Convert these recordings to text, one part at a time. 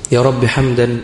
يا رب حمدا،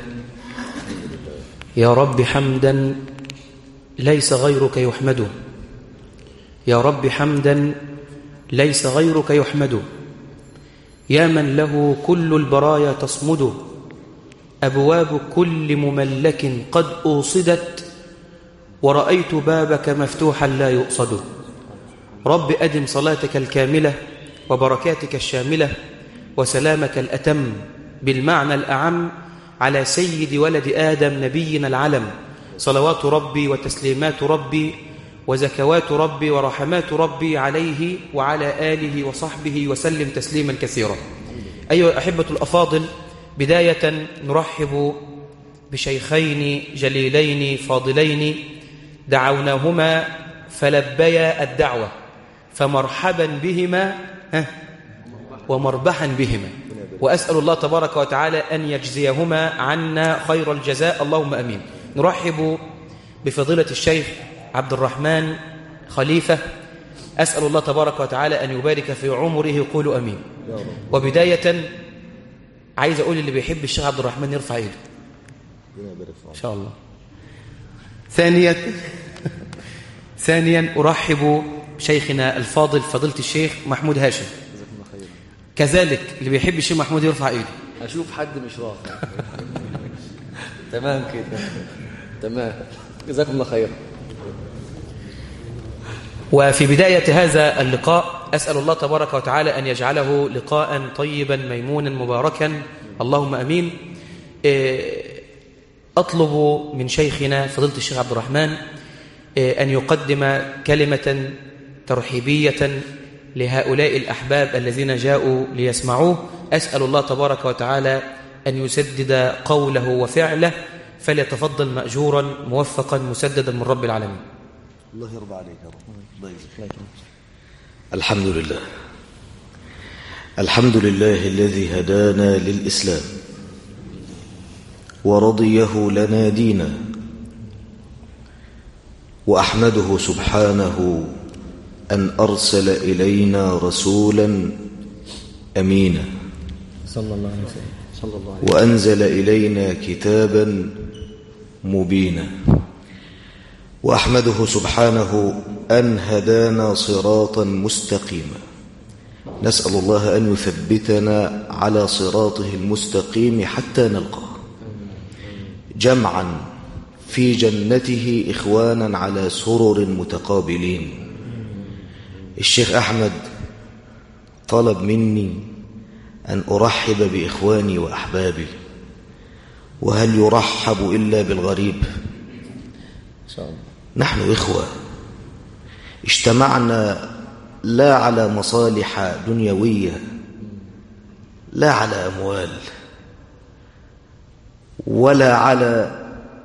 يا رب حمدا ليس غيرك يحمده، يا رب حمدا ليس غيرك يحمده، يا من له كل البرايا تصمد، أبواب كل مملك قد أوصدت، ورأيت بابك مفتوحا لا يؤصد. رب أدم صلاتك الكاملة وبركاتك الشاملة وسلامك الأتم بالمعنى الأعم على سيد ولد آدم نبينا العلم، صلوات ربي وتسليمات ربي وزكوات ربي ورحمات ربي عليه وعلى آله وصحبه وسلم تسليما كثيرا. أيها الأحبة الأفاضل، بداية نرحب بشيخين جليلين فاضلين دعوناهما فلبيا الدعوة، فمرحبا بهما ومربحا بهما، وأسأل الله تبارك وتعالى أن يجزيهما عنا خير الجزاء، اللهم أمين. نرحب بفضيلة الشيخ عبد الرحمن خليفة، أسأل الله تبارك وتعالى أن يبارك في عمره، قولوا أمين. وبداية عايز أقول اللي بيحب الشيخ عبد الرحمن يرفع إيده إن شاء الله. ثانيا أرحب بشيخنا الفاضل فضيلة الشيخ محمود هاشم، كذلك اللي بيحب الشيخ محمود يرفع إيده. أشوف حد مش رافع. تمام كده، تمام، جزاكم الله خير. وفي بداية هذا اللقاء أسأل الله تبارك وتعالى أن يجعله لقاء طيبا ميمونا مباركا، اللهم أمين. أطلب من شيخنا فضيلة الشيخ عبد الرحمن أن يقدم كلمة ترحيبية لهؤلاء الأحباب الذين جاءوا ليسمعوه. أسأل الله تبارك وتعالى أن يسدد قوله وفعله، فليتفضل مأجورا موفقا مسددا من رب العالمين. الله يرضى عليك يا رب. الحمد لله، الحمد لله الذي هدانا للإسلام ورضيه لنا دينا، وأحمده سبحانه أن أرسل إلينا رسولا أمينا صلى الله عليه وسلم، وأنزل إلينا كتابا مبينا، وأحمده سبحانه أن هدانا صراطا مستقيما. نسأل الله أن يثبتنا على صراطه المستقيم حتى نلقاه جمعا في جنته إخوانا على سرر متقابلين. الشيخ أحمد طلب مني أن أرحب بإخواني وأحبابي، وهل يرحب إلا بالغريب؟ نحن إخوة اجتمعنا لا على مصالح دنيوية، لا على أموال، ولا على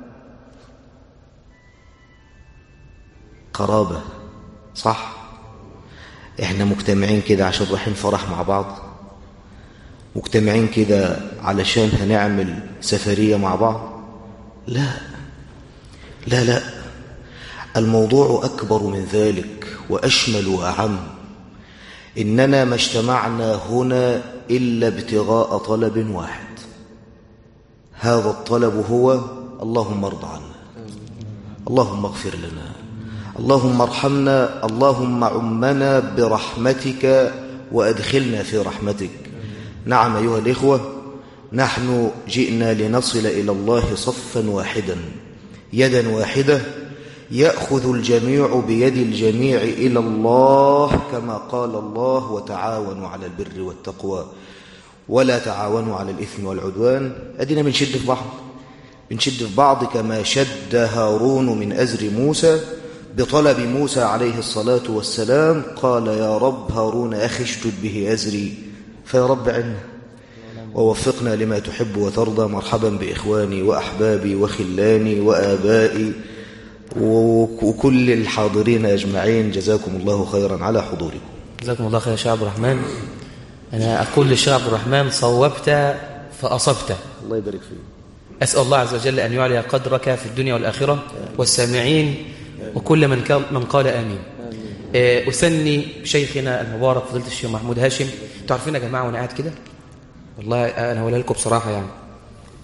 قرابة، صح؟ احنا مجتمعين كده عشان رايحين فرح مع بعض، مجتمعين كده علشان هنعمل سفرية مع بعض. لا لا لا، الموضوع أكبر من ذلك وأشمل وأعم. إننا ما اجتمعنا هنا إلا ابتغاء طلب واحد، هذا الطلب هو اللهم ارض عنا، اللهم اغفر لنا، اللهم ارحمنا، اللهم عمنا برحمتك وأدخلنا في رحمتك. نعم أيها الإخوة، نحن جئنا لنصل إلى الله صفا واحدا، يدا واحدة، يأخذ الجميع بيد الجميع إلى الله، كما قال الله وتعاونوا على البر والتقوى ولا تعاونوا على الإثم والعدوان. أدينا بنشد في بعض، بنشد في بعض كما شد هارون من أزر موسى بطلب موسى عليه الصلاة والسلام. قال يا رب هارون أخي اشتد به أزري، فيا رب عنا ووفقنا لما تحب وترضى. مرحبا بإخواني وأحبابي وخلاني وآبائي وكل الحاضرين أجمعين، جزاكم الله خيرا على حضوركم. جزاكم الله خير يا شيخ عبد الرحمن. أنا أقول للشيخ عبد الرحمن صوبت فأصبت، الله يبارك فيك. أسأل الله عز وجل أن يعلي قدرك في الدنيا والآخرة والسامعين وكل من قال آمين. أثني بشيخنا المبارك فضيلة الشيخ محمود هاشم. تعرفين يا جماعة وأنا قاعد كده والله أنا هقولها لكم بصراحة، يعني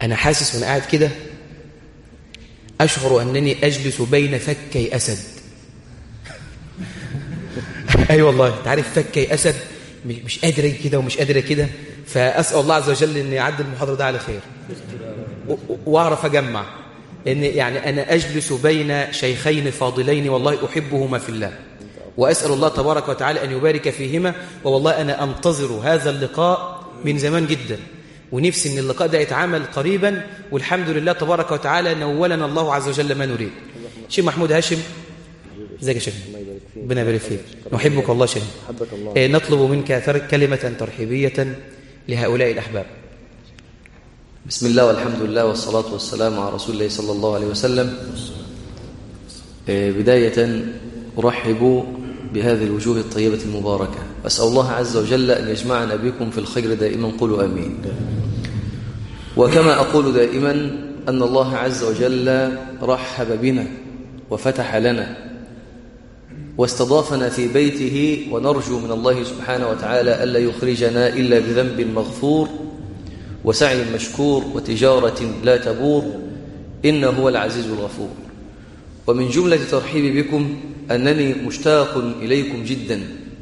أنا حاسس وأنا قاعد كده أشعر أنني أجلس بين فكي أسد. أي والله، تعرف فكي أسد، مش قادر كده ومش قادر كده. فأسأل الله عز وجل أن يعدي المحاضرة ده على خير وأعرف أجمع إن يعني أنا أجلس بين شيخين فاضلين والله أحبهما في الله، وأسأل الله تبارك وتعالى أن يبارك فيهما. والله أنا أنتظر هذا اللقاء من زمان جدا، ونفسي أن اللقاء ده يتعامل قريبا، والحمد لله تبارك وتعالى نولنا الله عز وجل ما نريد. شيخ محمود هاشم، ازيك يا شيخ؟ ربنا يبارك فيك، نحبك والله شيخ. نطلب منك كلمة ترحيبية لهؤلاء الأحباب. بسم الله والحمد لله والصلاة والسلام على رسول الله صلى الله عليه وسلم. بداية أرحب بهذه الوجوه الطيبة المباركة، أسأل الله عز وجل أن يجمعنا بكم في الخير دائما، قولوا آمين. وكما أقول دائما أن الله عز وجل رحب بنا وفتح لنا واستضافنا في بيته، ونرجو من الله سبحانه وتعالى ألا يخرجنا إلا بذنب مغفور وسعي مشكور وتجارة لا تبور، إنه هو العزيز الغفور. ومن جملة ترحيبي بكم أنني مشتاق إليكم جدا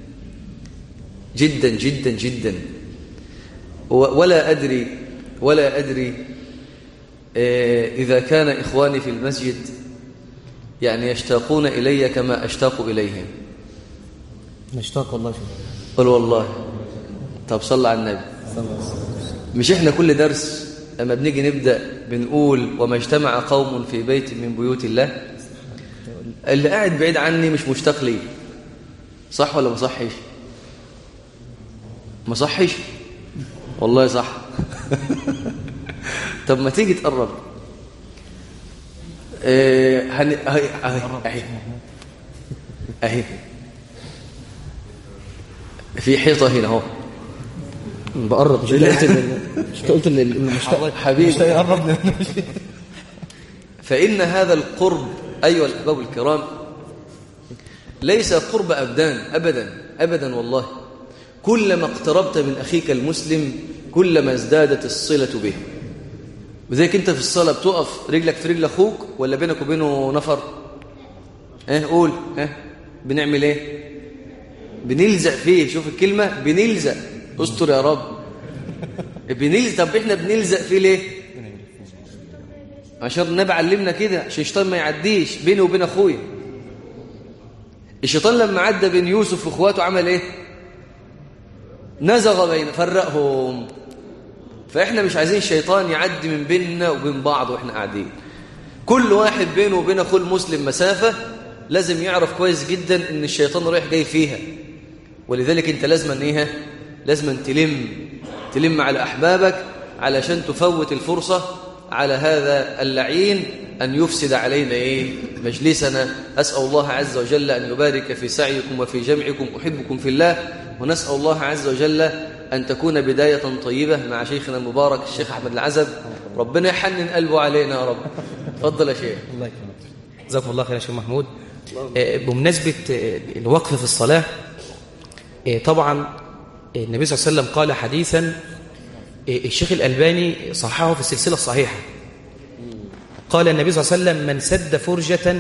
جدا جدا جدا، ولا أدري إذا كان إخواني في المسجد يعني يشتاقون إلي كما أشتاق إليهم. نشتاق والله. قل والله. طب صلى على النبي. مش إحنا كل درس أما بنيجي نبدأ بنقول وما اجتمع قوم في بيت من بيوت الله؟ اللي قاعد بعيد عني مش مشتاق لي، صح ولا ما صحش؟ ما صحش والله صح. طب ما تيجي تقرب. اهي في حيطه هنا اهو. بقرب. مش قلت ان المشتاق حبيبي يقرب. فإن هذا القرب أيها الأحباب الكرام ليس قرب أبدان أبدا أبدا والله. كلما اقتربت من أخيك المسلم كلما ازدادت الصلة به. وذلك أنت في الصلاة بتقف رجلك في رجل أخوك ولا بينك وبينه نفر؟ قول بنعمل إيه؟ بنلزق فيه. شوف الكلمة، بنلزق. استر يا رب. بنلزق. طب إحنا بنلزق فيه ليه؟ عشان النبي علمنا كده، عشان الشيطان ما يعديش بيني وبين أخويا. الشيطان لما عدى بين يوسف وإخواته عمل إيه؟ نزغ بين، فرقهم. فإحنا مش عايزين الشيطان يعدي من بيننا وبين بعض وإحنا قاعدين. كل واحد بينه وبين أخوه المسلم مسافة، لازم يعرف كويس جدا إن الشيطان رايح جاي فيها. ولذلك أنت لازم تلم على أحبابك علشان تفوت الفرصة على هذا اللعين أن يفسد علينا مجلسنا. أسأل الله عز وجل أن يبارك في سعيكم وفي جمعكم. أحبكم في الله، ونسأل الله عز وجل أن تكون بداية طيبة مع شيخنا المبارك الشيخ أحمد العزب. ربنا يحنن قلبه علينا يا رب. تفضل يا شيخ. الله يكرمك. جزاكم الله خير يا شيخ محمود. بمناسبة الوقف في الصلاة، طبعا النبي صلى الله عليه وسلم قال حديثا الشيخ الألباني صححه في السلسلة الصحيحة. قال النبي صلى الله عليه وسلم: من سد فرجة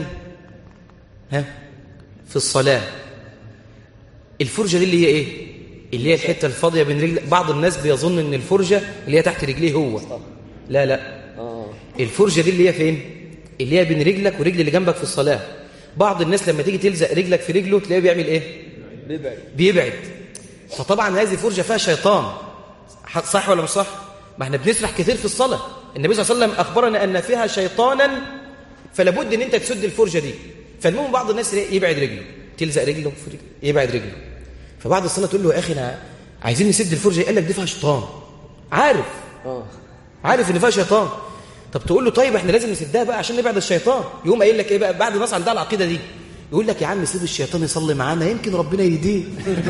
في الصلاة. الفرجة دي اللي هي ايه؟ اللي هي الحتة الفاضية بين رجل. بعض الناس بيظن ان الفرجة اللي هي تحت رجليه هو. لا الفرجة دي اللي هي فين؟ اللي هي بين رجلك ورجل اللي جنبك في الصلاة. بعض الناس لما تيجي تلزق رجلك في رجله تلاقيه بيعمل ايه؟ بيبعد. فطبعا هذه فرجة فيها شيطان، صح ولا مش صح؟ ما احنا بنسرح كتير في الصلاة. النبي صلى الله عليه وسلم أخبرنا أن فيها شيطانا، فلابد ان انت تسد الفرجة دي. فالمهم بعض الناس يبعد رجله، تلزق رجله في رجله، يبعد رجله. فبعد الصلاة تقول له: يا أخي عايزين نسد الفرجة. قال لك دي فيها شيطان. عارف ان فيها شيطان. طب تقول له: طيب احنا لازم نسدها بقى عشان نبعد الشيطان. يقوم قايل لك ايه بقى بعد الناس عندها العقيدة دي؟ يقول لك: يا عم سيب الشيطان يصلي معانا، يمكن ربنا يهديه.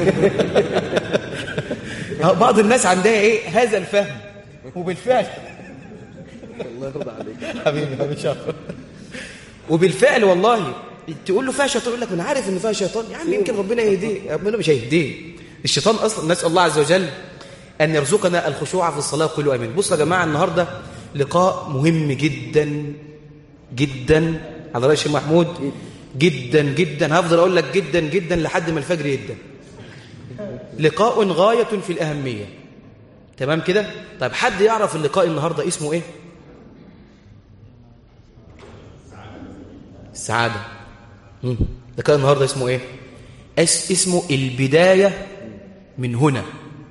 بعض الناس عندها هذا الفهم. وبالفعل الله يرضى عليك حبيبي شاطر. وبالفعل والله تقول له: فيها شيطان. يقول لك: انا عارف ان فيها شيطان يا عم، يمكن ربنا يهديه. ربنا مش هيهديه. الشيطان اصلا. نسال الله عز وجل ان يرزقنا الخشوع في الصلاه. قولوا امين. بصوا يا جماعه، النهارده لقاء مهم جدا جدا على رأي الشيخ محمود، جدا جدا، هفضل أقول لك جدا جدا لحد ما الفجر يدن. لقاء غاية في الأهمية. تمام كده؟ طيب حد يعرف اللقاء النهاردة اسمه إيه؟ السعادة. لقاء النهاردة اسمه إيه؟ اسمه البداية من هنا.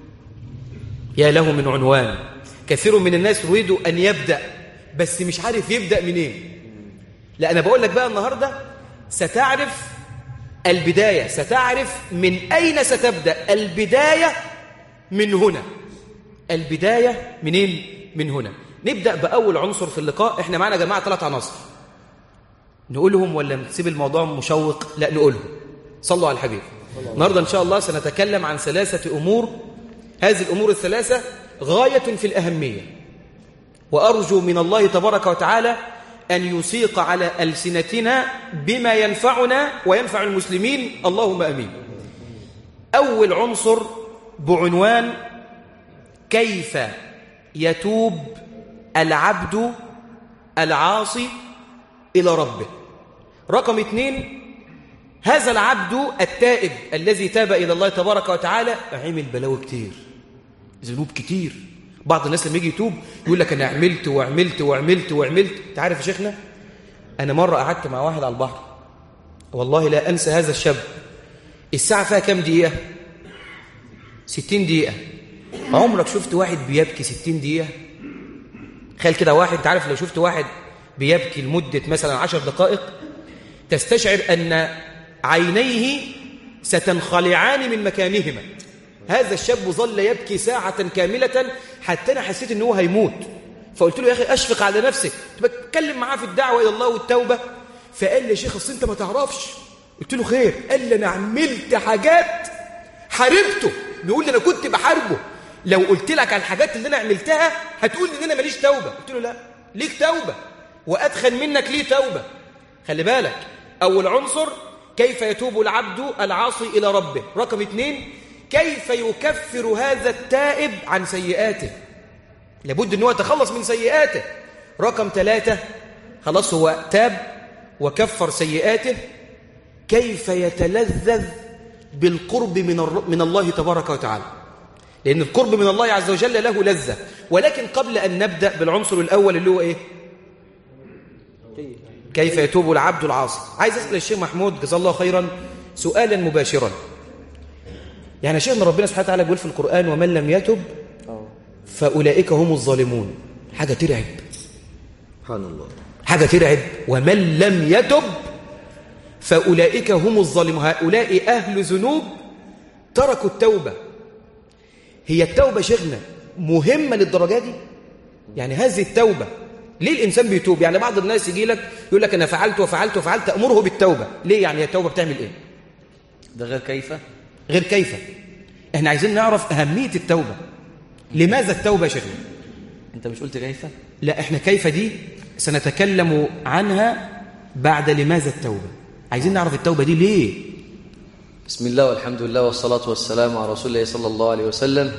يا له من عنوان. كثير من الناس يريد أن يبدأ بس مش عارف يبدأ منين. لا أنا بقول لك بقى النهاردة ستعرف البداية، ستعرف من أين ستبدأ. البداية من هنا. البداية منين؟ من هنا. نبدأ بأول عنصر في اللقاء. احنا معنا يا جماعة 3 عناصر، نقولهم ولا نسيب الموضوع مشوق؟ لا نقولهم. صلوا على الحبيب. النهاردة إن شاء الله سنتكلم عن 3 أمور. هذه الأمور ال3 غاية في الأهمية، وأرجو من الله تبارك وتعالى أن يسيق على ألسنتنا بما ينفعنا وينفع المسلمين، اللهم أمين. أول عنصر بعنوان كيف يتوب العبد العاصي إلى ربه. رقم 2، هذا العبد التائب الذي تاب إلى الله تبارك وتعالى عمل بلاوي كتير، ذنوب كتير. بعض الناس لما يجي يتوب يقول لك أنا عملت وعملت وعملت وعملت. تعرف يا شيخنا، أنا مرة قعدت مع واحد على البحر، والله لا أنسى هذا الشاب. الساعة فيها كام دقيقة؟ 60 دقيقة. عمرك شفت واحد بيبكي 60 دقيقة؟ تخيل كده واحد، تعرف لو شفت واحد بيبكي لمدة مثلا 10 دقائق تستشعر أن عينيه ستنخلعان من مكانهما. هذا الشاب ظل يبكي ساعة كاملة حتى أنا حسيت أنه هيموت. فقلت له يا أخي أشفق على نفسك. بتكلم معاه في الدعوة إلى الله والتوبة، فقال لي يا شيخ أصل أنت ما تعرفش. قلت له خير. قال لي أنا عملت حاجات حاربته. بيقول لي أنا كنت بحاربه، لو قلت لك عن الحاجات اللي أنا عملتها هتقول لي إن أنا ماليش توبة. قلت له لا، ليك توبة، وأدخل منك ليه توبة. خلي بالك، أول عنصر كيف يتوب العبد العاصي إلى ربه. رقم 2، كيف يكفر هذا التائب عن سيئاته، لابد أنه يتخلص من سيئاته. رقم 3، خلاص هو تاب وكفر سيئاته، كيف يتلذذ بالقرب من الله تبارك وتعالى، لأن القرب من الله عز وجل له لذة. ولكن قبل أن نبدأ بالعنصر الأول اللي هو إيه؟ كيف يتوب العبد العاصي، عايز أسأل الشيخ محمود جزاه الله خيرا سؤالا مباشرا. يعني شيخنا ربنا سبحانه وتعالى بيقول في القرآن ومن لم يتب فأولئك هم الظالمون. حاجة ترعب، سبحان الله، حاجة ترعب. ومن لم يتب فأولئك هم الظالمون. هؤلاء أهل ذنوب تركوا التوبة. هي التوبة شيخنا مهمة للدرجة دي؟ يعني هذه التوبة ليه الإنسان بيتوب؟ يعني بعض الناس يجي لك يقول لك أنا فعلت وفعلت وفعلت، تأمره بالتوبة. ليه؟ يعني التوبة بتعمل إيه؟ ده غير كيف؟ غير كيف. إحنا عايزين نعرف أهمية التوبة. لماذا التوبة يا شيخنا؟ أنت مش قلت كيف؟ لا، إحنا كيف دي سنتكلم عنها بعد لماذا التوبة. عايزين نعرف التوبة دي ليه. بسم الله والحمد لله والصلاة والسلام على رسول الله صلى الله عليه وسلم.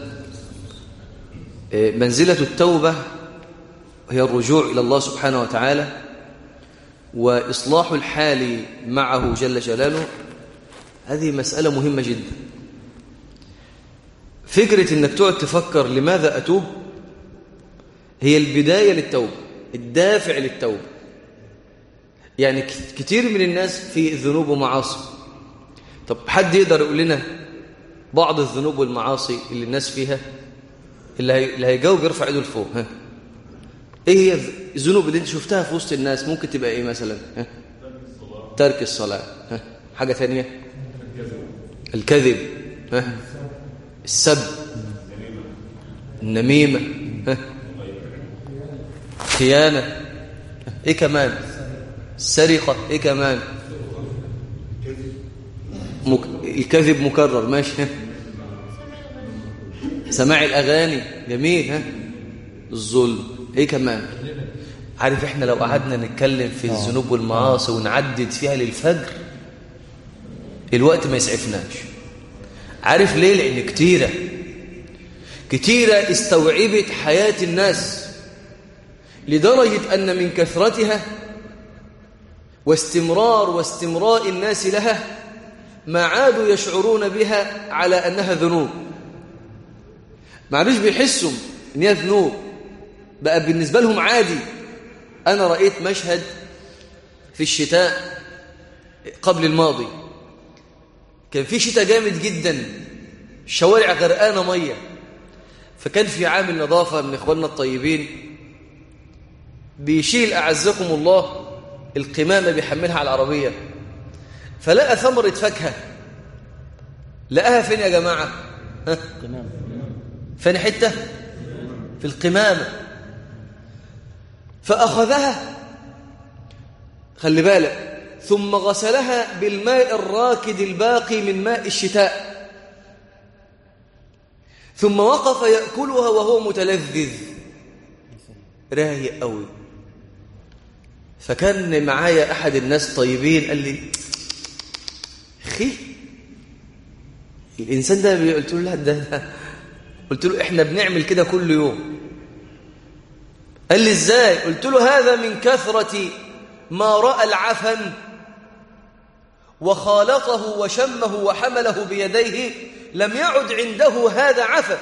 منزلة التوبة هي الرجوع إلى الله سبحانه وتعالى وإصلاح الحال معه جل جلاله. هذه مسألة مهمة جدا. فكرة أنك تقعد تفكر لماذا أتوب هي البداية للتوبة، الدافع للتوبة. يعني كتير من الناس في ذنوب ومعاصي. طب حد يقدر يقول لنا بعض الذنوب والمعاصي اللي الناس فيها؟ اللي هيجاوب يرفع ايده لفوق. ها، ايه هي الذنوب اللي انت شفتها في وسط الناس؟ ممكن تبقى ايه مثلا؟ ها، ترك الصلاة. ها، حاجة ثانية؟ الكذب. ها، السب، النميمة. ها، خيانة. ايه كمان؟ السرقة. ايه كمان؟ الكذب مكرر. ماشي. سماع الأغاني. جميل. ها، الظلم. ايه كمان؟ عارف احنا لو قعدنا نتكلم في الذنوب والمعاصي ونعدد فيها للفجر الوقت ما يسعفناش. عارف ليه؟ لأن كتيرة استوعبت حياة الناس. لدرجة أن من كثرتها واستمراء الناس لها ما عادوا يشعرون بها على أنها ذنوب. ما عادوش بيحسوا أن هي ذنوب، بقى بالنسبة لهم عادي. أنا رأيت مشهد في الشتاء قبل الماضي، كان في شتاء جامد جدا، الشوارع غرقانة مية، فكان في عامل نظافة من إخواننا الطيبين بيشيل أعزكم الله القمامة بيحملها على العربية، فلقى ثمرة فاكهة. لقاها فين يا جماعة؟ فين حتة؟ في القمامة. فأخذها، خلي بالك، ثم غسلها بالماء الراكد الباقي من ماء الشتاء، ثم وقف يأكلها وهو متلذذ رايق قوي. فكان معايا أحد الناس طيبين قال لي أخي الإنسان ده، قلت له لا ده قلت له إحنا بنعمل كده كل يوم. قال لي إزاي؟ قلت له هذا من كثرة ما رأى العفن وخالطه وشمه وحمله بيديه، لم يعد عنده هذا عفن،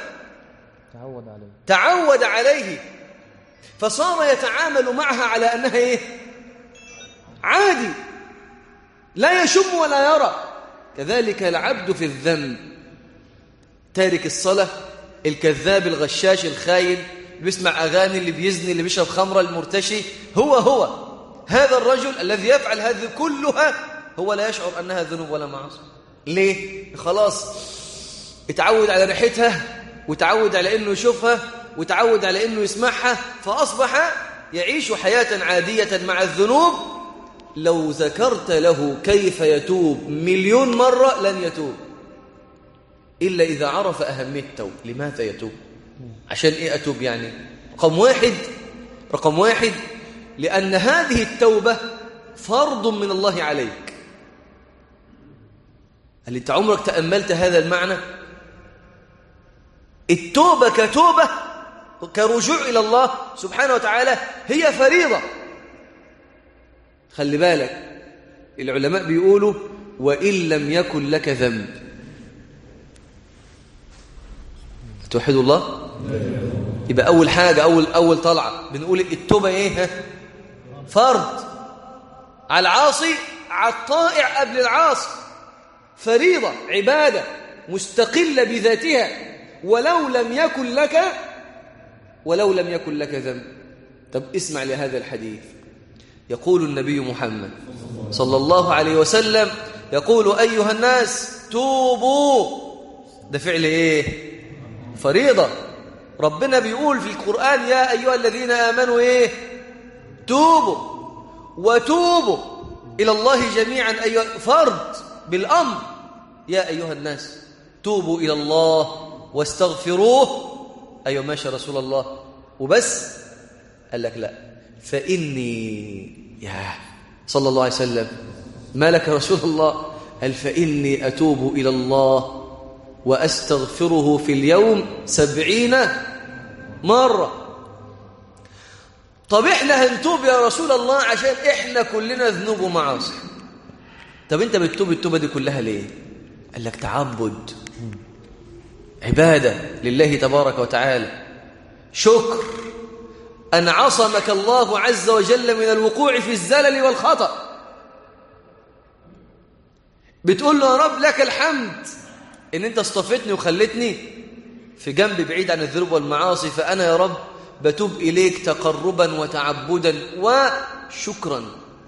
تعود عليه، فصار يتعامل معها على أنها إيه؟ عادي، لا يشم ولا يرى. كذلك العبد في الذنب، تارك الصلاة، الكذاب، الغشاش، الخاين، اللي بيسمع أغاني، اللي بيزني، اللي بيشرب خمرة، المرتشي، هو هذا الرجل الذي يفعل هذه كلها هو لا يشعر أنها ذنوب ولا معاصي. ليه؟ خلاص اتعود على ريحتها، وتعود على أنه يشوفها، وتعود على أنه يسمعها، فأصبح يعيش حياة عادية مع الذنوب. لو ذكرت له كيف يتوب 1,000,000 مرة لن يتوب إلا إذا عرف أهمية التوب. لماذا يتوب؟ عشان إيه أتوب يعني؟ رقم واحد لأن هذه التوبة فرض من الله عليك. هل أنت عمرك تأملت هذا المعنى؟ التوبة كتوبة، كرجوع إلى الله سبحانه وتعالى، هي فريضة. خلي بالك، العلماء بيقولوا وإن لم يكن لك ذنب. توحد الله؟ يبقى أول حاجة، أول طلعة بنقول التوبة إيه؟ فرض على العاصي، على الطائع قبل العاصي، فريضة، عبادة مستقلة بذاتها، ولو لم يكن لك ذنب. طب اسمع لهذا الحديث. يقول النبي محمد صلى الله عليه وسلم، يقول أيها الناس توبوا. ده فعل إيه؟ فريضة. ربنا بيقول في القرآن يا أيها الذين آمنوا إيه؟ توبوا وتوبوا إلى الله جميعا، أيها فرض بالأمر. يا أيها الناس توبوا إلى الله واستغفروه. أيوة ماشي رسول الله وبس؟ قال لك لا، فإني صلى الله عليه وسلم، ما لك رسول الله؟ قال فإني أتوب إلى الله وأستغفره في اليوم 70 مرة. طب إحنا هنتوب يا رسول الله عشان إحنا كلنا ذنوب ومعاصي. طب أنت بتتوب التوبة دي كلها ليه؟ قال لك تعبد، عبادة لله تبارك وتعالى، شكر أن عصمك الله عز وجل من الوقوع في الزلل والخطأ. بتقول له يا رب لك الحمد إن أنت اصطفتني وخلتني في جنب بعيد عن الذنوب والمعاصي، فأنا يا رب بتوب إليك تقربا وتعبدا وشكرا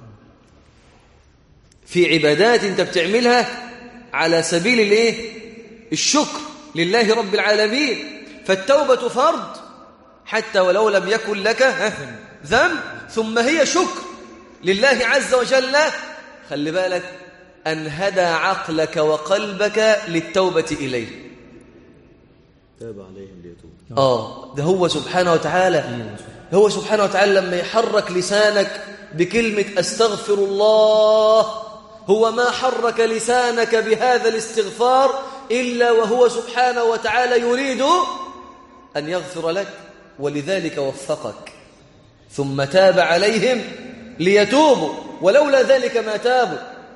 في عبادات أنت بتعملها على سبيل الإيه؟ الشكر لله رب العالمين. فالتوبة فرض حتى ولو لم يكن لك ذنب، ثم هي شكر لله عز وجل. خلي بالك أن هدى عقلك وقلبك للتوبة إليه. تاب عليهم ليتوب. ده هو سبحانه وتعالى، هو سبحانه وتعالى لما يحرك لسانك بكلمة أستغفر الله، هو ما حرك لسانك بهذا الاستغفار إلا وهو سبحانه وتعالى يريد أن يغفر لك، ولذلك وفقك. ثم تاب عليهم ليتوبوا ولولا ذلك ما تابوا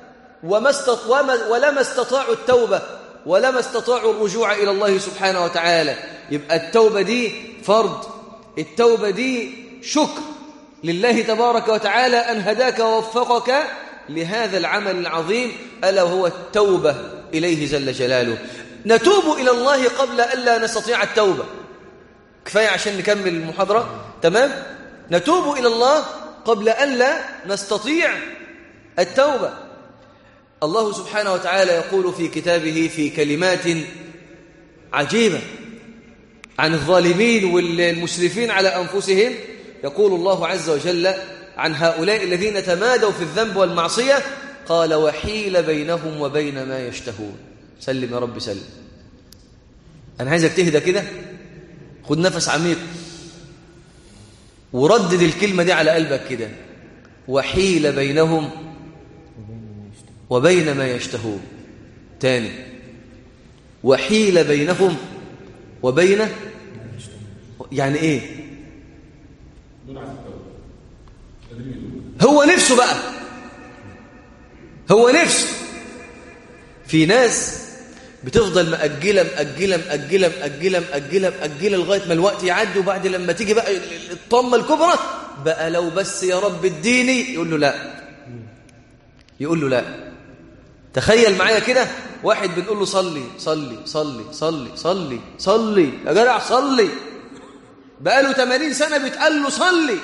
ولما استطاعوا التوبة ولما استطاعوا الرجوع إلى الله سبحانه وتعالى. يبقى التوبة دي فرض، التوبة دي شكر لله تبارك وتعالى أن هداك ووفقك لهذا العمل العظيم، ألا هو التوبة إليه جل جلاله. نتوب إلى الله قبل ألا نستطيع التوبة. كفاية عشان نكمل المحاضرة، تمام؟ نتوب إلى الله قبل ألا نستطيع التوبة. الله سبحانه وتعالى يقول في كتابه في كلمات عجيبة عن الظالمين والمسرفين على أنفسهم. يقول الله عز وجل عن هؤلاء الذين تمادوا في الذنب والمعصية، قال وحيل بينهم وبين ما يشتهون. سلم يا رب سلم. أنا عايزك تهدى كده، خد نفس عميق وردد الكلمة دي على قلبك كده، وحيل بينهم وبين ما يشتهون. تاني، وحيل بينهم وبين، يعني ايه؟ هو نفسه بقى، هو نفسه. في ناس بتفضل مأجلة مأجلة مأجلة مأجلة مأجلة مأجلة لغاية ما الوقت يعدي، وبعد لما تيجي بقى الطمة الكبرى بقى لو بس يا رب اديني، يقول له لا، يقول له لا. تخيل معايا كده، واحد بنقول له صلي صلي صلي صلي صلي صلي يا جدع صلي، بقى له 80 سنة بيتقال له صلي،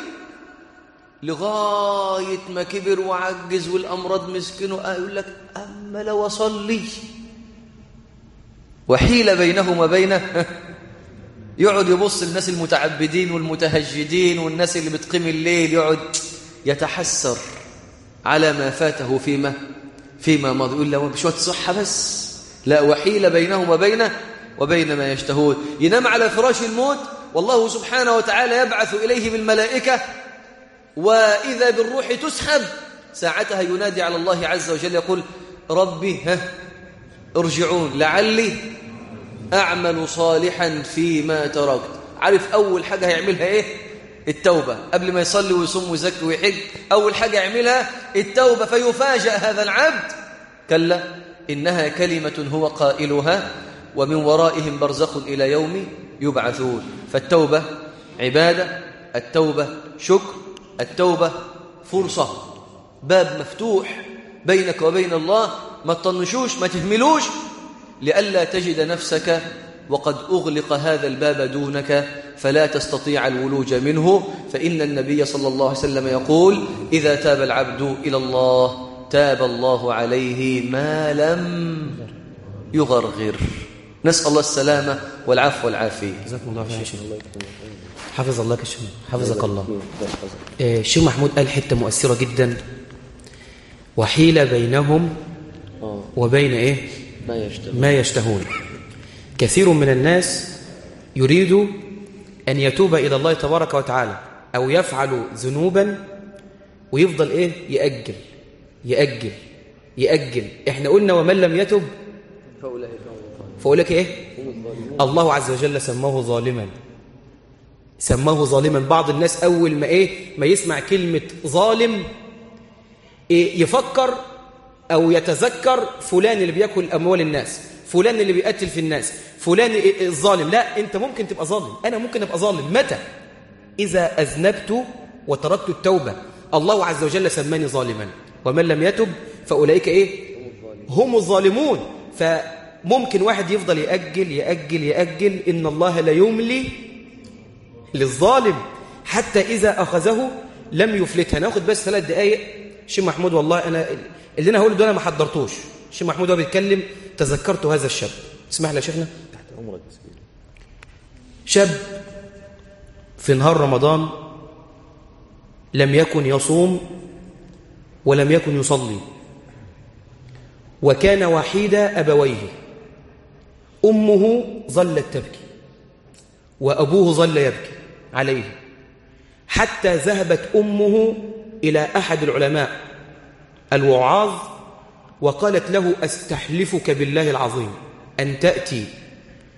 لغاية ما كبر وعجز والأمراض مسكنه، يقول لك أما لو أصلي. وحيل بينهم وبينه، يقعد يبص الناس المتعبدين والمتهجدين والناس اللي بتقيم الليل، يقعد يتحسر على ما فاته فيما مضى، يقول له بشوية صحة بس. لا، وحيل بينهم وبين ما يشتهون. ينام على فراش الموت والله سبحانه وتعالى يبعث إليه بالملائكة، وإذا بالروح تسحب، ساعتها ينادي على الله عز وجل يقول ربي ارجعون لعلي أعمل صالحا فيما تركت. عارف أول حاجة هيعملها إيه؟ التوبة. قبل ما يصلي ويصوم ويزكي ويحج، أول حاجة يعملها التوبة. فيفاجأ هذا العبد كلا إنها كلمة هو قائلها ومن ورائهم برزخ إلى يوم يبعثون. فالتوبة عبادة، التوبة شكر، التوبة فرصة، باب مفتوح بينك وبين الله. ما تطنشوش، ما تهملوش، لئلا تجد نفسك وقد أغلق هذا الباب دونك فلا تستطيع الولوج منه. فإن النبي صلى الله عليه وسلم يقول إذا تاب العبد إلى الله تاب الله عليه ما لم يغرغر. نسأل الله السلامة والعفو والعافية. جزاكم الله خير يا شيخ. حفظ الله يا شيخ، حفظك الله. الشيخ محمود قال حتة مؤثرة جدا، وحيل بينهم وبين إيه؟ ما يشتهون. كثير من الناس يريد أن يتوب إلى الله تبارك وتعالى أو يفعل ذنوبا ويفضل إيه؟ يأجل يأجل يأجل. إحنا قلنا ومن لم يتب فأولئك إيه؟ الله عز وجل سماه ظالما، سماه ظالما. بعض الناس أول ما إيه؟ ما يسمع كلمة ظالم يفكر أو يتذكر فلان اللي بيأكل أموال الناس، فلان اللي بيقتل في الناس، فلان الظالم. لا، أنت ممكن تبقى ظالم، أنا ممكن أبقى ظالم. متى؟ إذا أذنبت وتركت التوبة. الله عز وجل سماني ظالما، ومن لم يتب فأولئك إيه؟ هم الظالمون. فممكن واحد يفضل يأجل يأجل يأجل. إن الله لا يملي للظالم حتى إذا أخذه لم يفلتها. ناخد بس 3 دقايق. شيخ محمود والله أنا اللي أنا هقوله ده أنا ما حضرتوش. شيخ محمود هو بيتكلم تذكرت هذا الشاب. اسمح لي يا شيخنا. تحت أمرك. شاب في نهار رمضان لم يكن يصوم ولم يكن يصلي، وكان وحيد أبويه. أمه ظلت تبكي وأبوه ظل يبكي عليه، حتى ذهبت أمه إلى أحد العلماء الوعاظ وقالت له أستحلفك بالله العظيم أن تأتي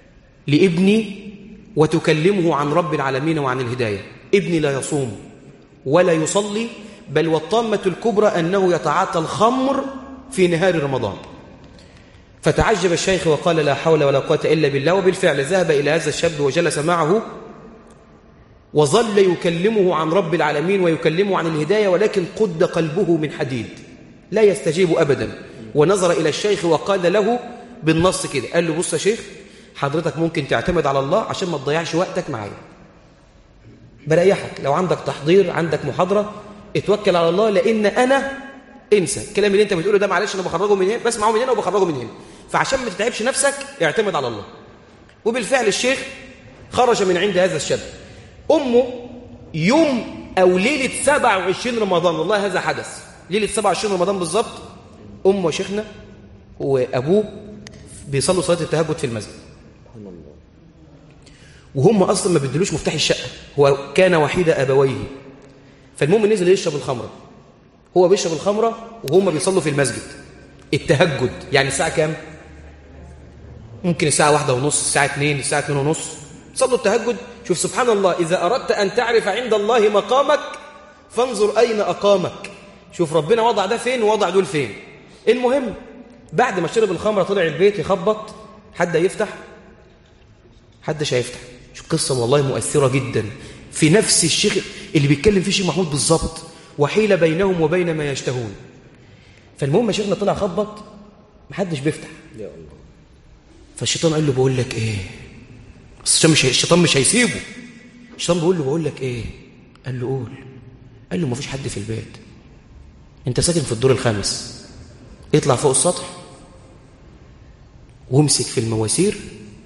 لابني وتكلمه عن رب العالمين وعن الهداية. ابني لا يصوم ولا يصلي، بل والطامة الكبرى أنه يتعاطى الخمر في نهار رمضان. فتعجب الشيخ وقال لا حول ولا قوة إلا بالله. وبالفعل ذهب إلى هذا الشاب وجلس معه وظل يكلمه عن رب العالمين ويكلمه عن الهداية، ولكن قد قلبه من حديد لا يستجيب أبدا. ونظر إلى الشيخ وقال له بالنص كده، قال له بص يا شيخ، حضرتك ممكن تعتمد على الله عشان ما تضيعش وقتك معايا، بريحك. لو عندك تحضير، عندك محاضرة، اتوكل على الله، لأن أنا انسى الكلام اللي انت بتقوله ده، معلش أنا بخرجه من هنا، بسمعه من هنا وبخرجه من هنا، فعشان ما تتعبش نفسك اعتمد على الله. وبالفعل الشيخ خرج من عند هذا الشاب. أمه يوم أو ليلة 27 رمضان، والله هذا حدث، ليلة 27 رمضان بالضبط، أمه وشيخنا وأبوه بيصلوا صلاة التهجد في المسجد، وهم أصلا ما بيدلوش مفتاح الشقة، هو كان وحيد أبويه. فالمهم نزل يشرب الخمرة، هو بيشرب الخمرة وهم بيصلوا في المسجد التهجد. يعني الساعة كام؟ ممكن الساعة 1:30، الساعة 2، الساعة 2:30 صلوا التهجد. شوف سبحان الله، إذا أردت أن تعرف عند الله مقامك فانظر أين أقامك. شوف ربنا وضع ده فين ووضع دول فين. المهم بعد ما شرب الخمرة طلع البيت يخبط، حد يفتح؟ حدش هيفتح. شوف قصة والله مؤثرة جدا في نفس الشيخ اللي بيتكلم فيه شيخ محمود بالظبط، وحيل بينهم وبين ما يشتهون. فالمهم شيخنا طلع خبط، محدش بيفتح. يا الله. فالشيطان قال له بقول لك ايه، الشيطان مش هيسيبه. الشيطان بيقول له بقول لك ايه، قال له قول. قال له مفيش حد في البيت، انت ساكن في الدور الخامس، اطلع فوق السطح وامسك في المواسير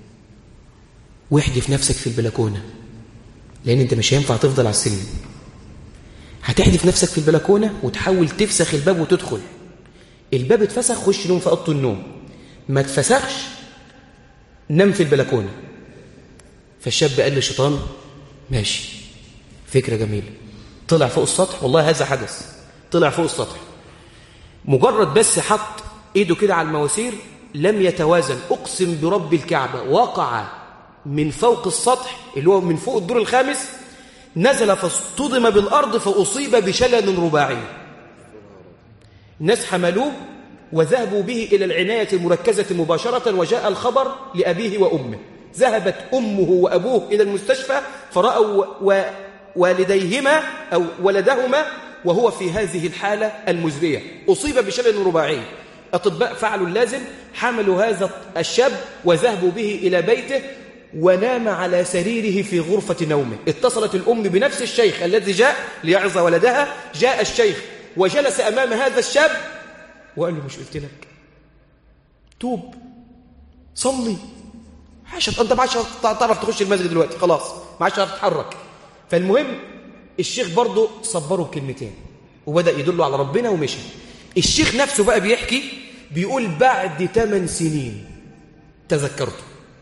واحدف نفسك في البلكونة، لان انت مش هينفع تفضل على السلم. هتحدف نفسك في البلكونة وتحاول تفسخ الباب وتدخل. الباب اتفسخ، خش نوم في اوضه النوم. ما اتفسخش، نام في البلكونة. فالشاب قال للشيطان ماشي، فكرة جميلة. طلع فوق السطح، والله هذا حدث، طلع فوق السطح، مجرد بس حط ايده كده على المواسير لم يتوازن، اقسم برب الكعبة وقع من فوق السطح اللي هو من فوق الدور الخامس، نزل فاصطدم بالأرض فأصيب بشلل رباعي. الناس حملوه وذهبوا به إلى العناية المركزة مباشرة، وجاء الخبر لأبيه وأمه. ذهبت أمه وأبوه إلى المستشفى فرأوا والديهما أو ولدهما وهو في هذه الحالة المزرية، أصيب بشلل رباعي. أطباء فعلوا اللازم، حملوا هذا الشاب وذهبوا به إلى بيته، ونام على سريره في غرفة نومه. اتصلت الأم بنفس الشيخ الذي جاء ليعظ ولدها. جاء الشيخ وجلس أمام هذا الشاب وقال له مش قلت لك توب صلي، انت ما عادش تعرف تخش المسجد دلوقتي، خلاص ما عادش تعرف تتحرك. فالمهم الشيخ برضه صبره بكلمتين وبدأ يدله على ربنا ومشي. الشيخ نفسه بقى بيحكي، بيقول بعد 8 سنين تذكرته،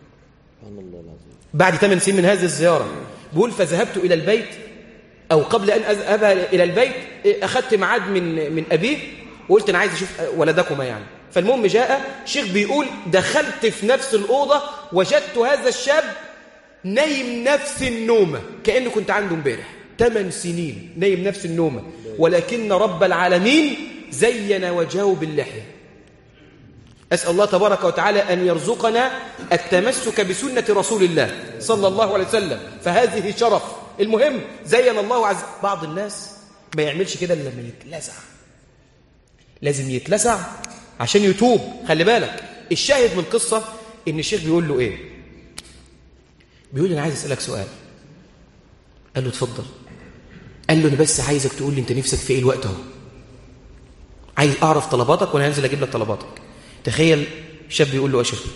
بعد 8 سنين من هذه الزيارة، بيقول فذهبت إلى البيت، أو قبل أن أذهب إلى البيت أخذت ميعاد من أبيه وقلت أنا عايز أشوف ولدكما يعني. فالمهم جاء الشيخ بيقول دخلت في نفس الأوضة وجدت هذا الشاب نايم نفس النومة كأنه كنت عنده امبارح. 8 سنين نايم نفس النومة، ولكن رب العالمين زين وجهه باللحية. أسأل الله تبارك وتعالى أن يرزقنا التمسك بسنة رسول الله صلى الله عليه وسلم، فهذه شرف. المهم زين الله عز وجل. بعض الناس ما يعملش كده إلا لما يتلسع، لازم يتلسع عشان يتوب. خلي بالك، الشاهد من القصة إن الشيخ بيقول له إيه؟ بيقول أنا عايز أسألك سؤال. قال له اتفضل. قال له أنا بس عايزك تقول لي أنت نفسك في إيه الوقت اهو، عايز أعرف طلباتك وأنا هنزل أجيب لك طلباتك. تخيل شاب يقول له يا شيخ،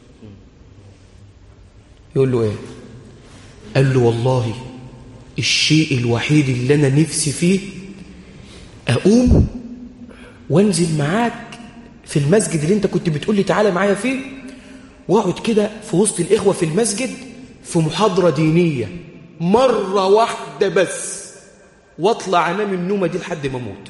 يقول له إيه؟ قال له والله الشيء الوحيد اللي أنا نفسي فيه أقوم وانزل معاك في المسجد اللي انت كنت بتقول لي تعالى معايا فيه، واقعد كده في وسط الإخوة في المسجد في محاضرة دينية مرة واحدة بس، واطلع انام النومة دي لحد ما اموت.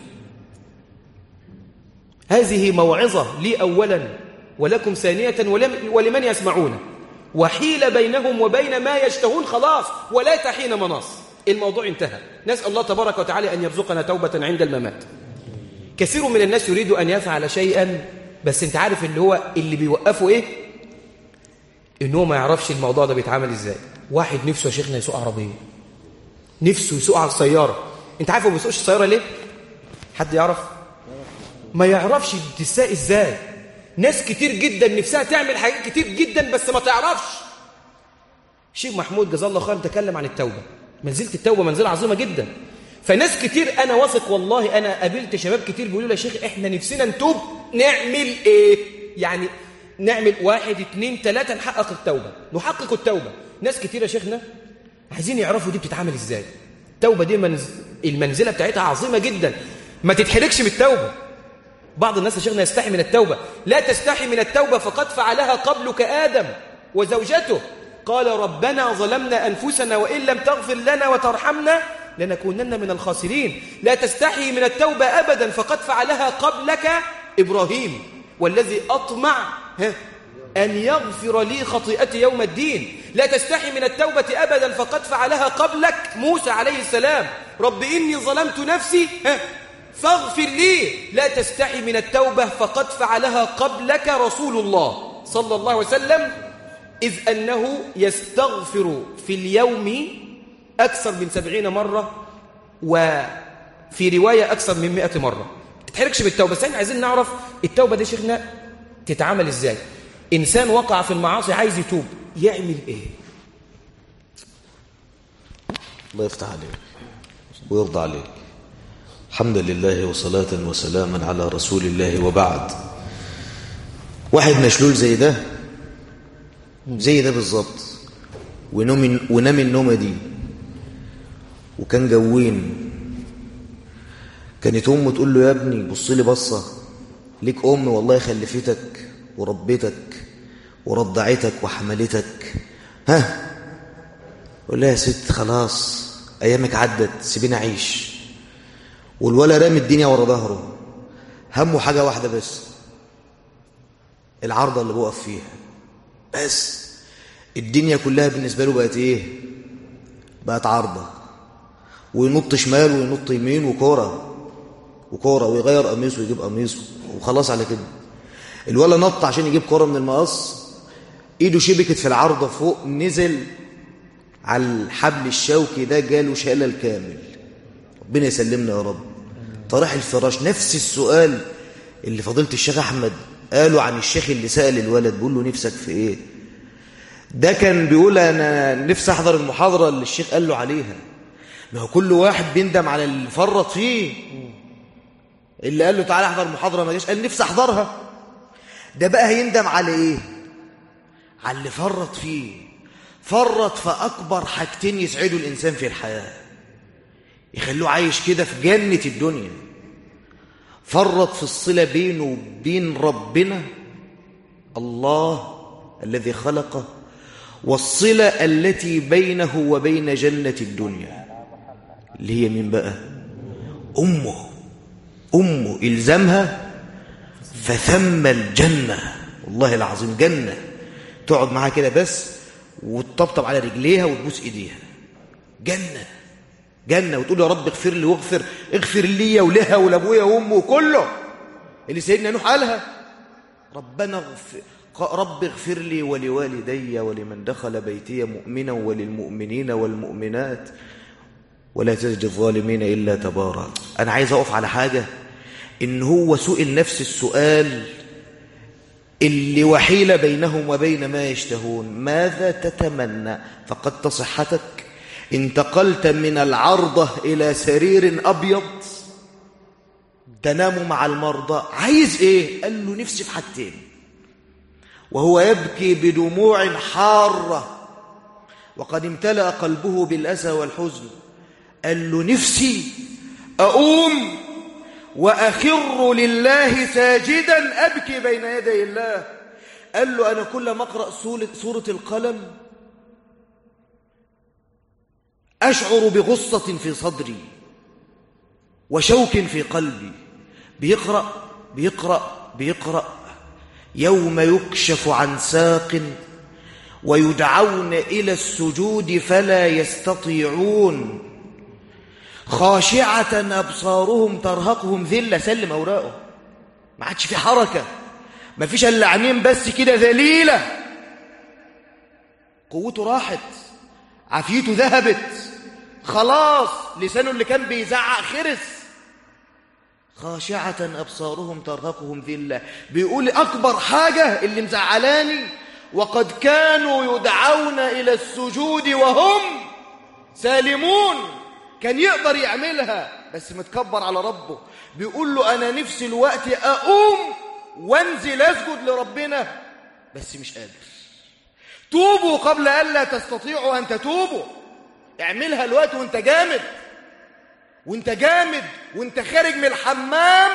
هذه موعظة لي أولا ولكم ثانية ولمن يسمعون. وحيل بينهم وبين ما يشتهون، خلاص ولا تحين مناص. الموضوع انتهى. نسأل الله تبارك وتعالى أن يرزقنا توبة عند الممات. كثير من الناس يريد أن يفعل شيئا، بس انت عارف اللي بيوقفه ايه؟ انه ما يعرفش الموضوع ده بيتعامل ازاي. واحد نفسه يا شيخنا يسوق عربية، نفسه يسوق على السيارة. انت عارف هو ما بيسوقش السيارة ليه؟ حد يعرف؟ ما يعرفش تساق ازاي. ناس كتير جدا نفسها تعمل حاجات كتير جدا بس ما تعرفش. الشيخ محمود جزاه الله خير تكلم عن التوبة. منزلة التوبة منزلة عظيمة جدا. فناس كتير أنا واثق والله، أنا قابلت شباب كتير بيقولوا لي يا شيخ إحنا نفسنا نتوب، نعمل إيه؟ يعني نعمل 1 2 3 نحقق التوبة، نحقق التوبة. ناس كتير يا شيخنا عايزين يعرفوا دي بتتعامل إزاي. التوبة دي المنزلة بتاعتها عظيمة جدا، ما تتحركش بالتوبة. بعض الناس يا شيخنا يستحي من التوبة. لا تستحي من التوبة فقد فعلها قبلك آدم وزوجته. قال ربنا ظلمنا أنفسنا وإن لم تغفر لنا وترحمنا لنكونن من الخاسرين. لا تستحي من التوبة أبدا فقد فعلها قبلك إبراهيم، والذي أطمع أن يغفر لي خطيئتي يوم الدين. لا تستحي من التوبة أبدا فقد فعلها قبلك موسى عليه السلام، رب إني ظلمت نفسي فاغفر لي. لا تستحي من التوبة فقد فعلها قبلك رسول الله صلى الله عليه وسلم، إذ أنه يستغفر في اليوم أكثر من 70 مرة، وفي رواية أكثر من 100 مرة. تتحركش بالتوبة. بس احنا عايزين نعرف التوبة دي شيخنا تتعامل إزاي. إنسان وقع في المعاصي عايز يتوب، يعمل إيه؟ الله يفتح عليك ويرضى عليك. الحمد لله وصلاة وسلاما على رسول الله، وبعد. واحد مشلول زي ده بالظبط، ونام النومة دي، وكان جوين. كانت أمه تقول له يا ابني بص لي بصة، ليك أم والله خلفتك وربتك ورضعتك وحملتك، قول لها يا ست خلاص أيامك عدت سيبيني أعيش. والولا رامي الدنيا ورا ظهره، همه حاجة واحدة بس، العرضة اللي بوقف فيها بس. الدنيا كلها بالنسبة له بقت ايه؟ بقت عرضة، وينط شمال وينط يمين وكورة ويغير قميصه ويجيب قميصه وخلاص على كده. الولا نط عشان يجيب كورة من المقص، ايده شبكت في العرضة فوق، نزل على الحبل الشوكي ده جاله شلل كامل، ربنا يسلمنا يا رب. طرح الفراش. نفس السؤال اللي فضيلة الشيخ أحمد قالوا عن الشيخ اللي سأل الولد، بيقول له نفسك في ايه؟ ده كان بيقول انا نفسي احضر المحاضرة اللي الشيخ قال له عليها. ما هو كل واحد بيندم على اللي فرط فيه. اللي قال له تعالى احضر المحاضرة ما جاش، قال نفسي احضرها. ده بقى هيندم على ايه؟ على اللي فرط فيه. فرط في اكبر حاجتين يسعدوا الانسان في الحياة، يخلوه عايش كده في جنة الدنيا. فرط في الصلة بينه وبين ربنا الله الذي خلقه، والصلة التي بينه وبين جنة الدنيا اللي هي مين بقى؟ أمه إلزامها فثم الجنة. والله العظيم جنة، تقعد معها كده بس وتطبطب على رجليها وتبوس إيديها. جنة وتقول يا رب اغفر لي اغفر لي ولها ولابويا وامه وكله اللي سيدنا نوح قالها. رب اغفر لي ولوالدي ولمن دخل بيتي مؤمنا وللمؤمنين والمؤمنات ولا تزد الظالمين إلا تبارا. أنا عايز أقف على حاجة، إن هو سئل نفس السؤال اللي وحيل بينهم وبين ما يشتهون، ماذا تتمنى؟ فقدت صحتك، انتقلت من العرضة إلى سرير أبيض تنام مع المرضى، عايز إيه؟ قال له نفسي في حاجتين. وهو يبكي بدموع حارة وقد امتلأ قلبه بالأسى والحزن، قال له نفسي أقوم وأخر لله ساجدا أبكي بين يدي الله. قال له أنا كل ما أقرأ سورة القلم أشعر بغصة في صدري وشوك في قلبي. بيقرأ يوم يكشف عن ساق ويدعون إلى السجود فلا يستطيعون خاشعة أبصارهم ترهقهم ذلة. سلم أوراقه، ما عادش في حركة، ما فيش إلا عينين بس كده ذليلة. قوته راحت، عافيته ذهبت، خلاص لسانه اللي كان بيزعق خرس. خاشعة أبصارهم ترهقهم ذلة. بيقول أكبر حاجة اللي مزعلاني وقد كانوا يدعون إلى السجود وهم سالمون. كان يقدر يعملها بس متكبر على ربه. بيقول له أنا نفسي الوقت أقوم وانزل أسجد لربنا بس مش قادر. توبوا قبل ألا تستطيعوا أن تتوبوا. اعملها الوقت وانت جامد، وانت جامد وانت خارج من الحمام.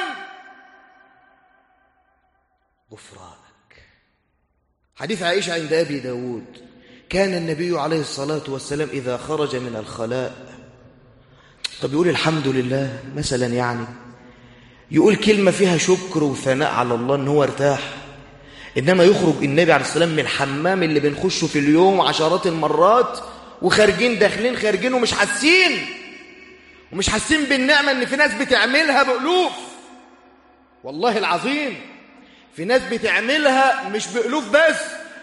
غفرانك. حديث عائشة عند أبي داود: كان النبي عليه الصلاة والسلام إذا خرج من الخلاء، طب يقول الحمد لله مثلا، يعني يقول كلمة فيها شكر وثناء على الله إن هو ارتاح. إنما يخرج النبي عليه السلام من الحمام اللي بنخشه في اليوم عشرات المرات، وخارجين داخلين خارجين ومش حاسين بالنعمة إن في ناس بتعملها بألوف. والله العظيم في ناس بتعملها مش بألوف بس،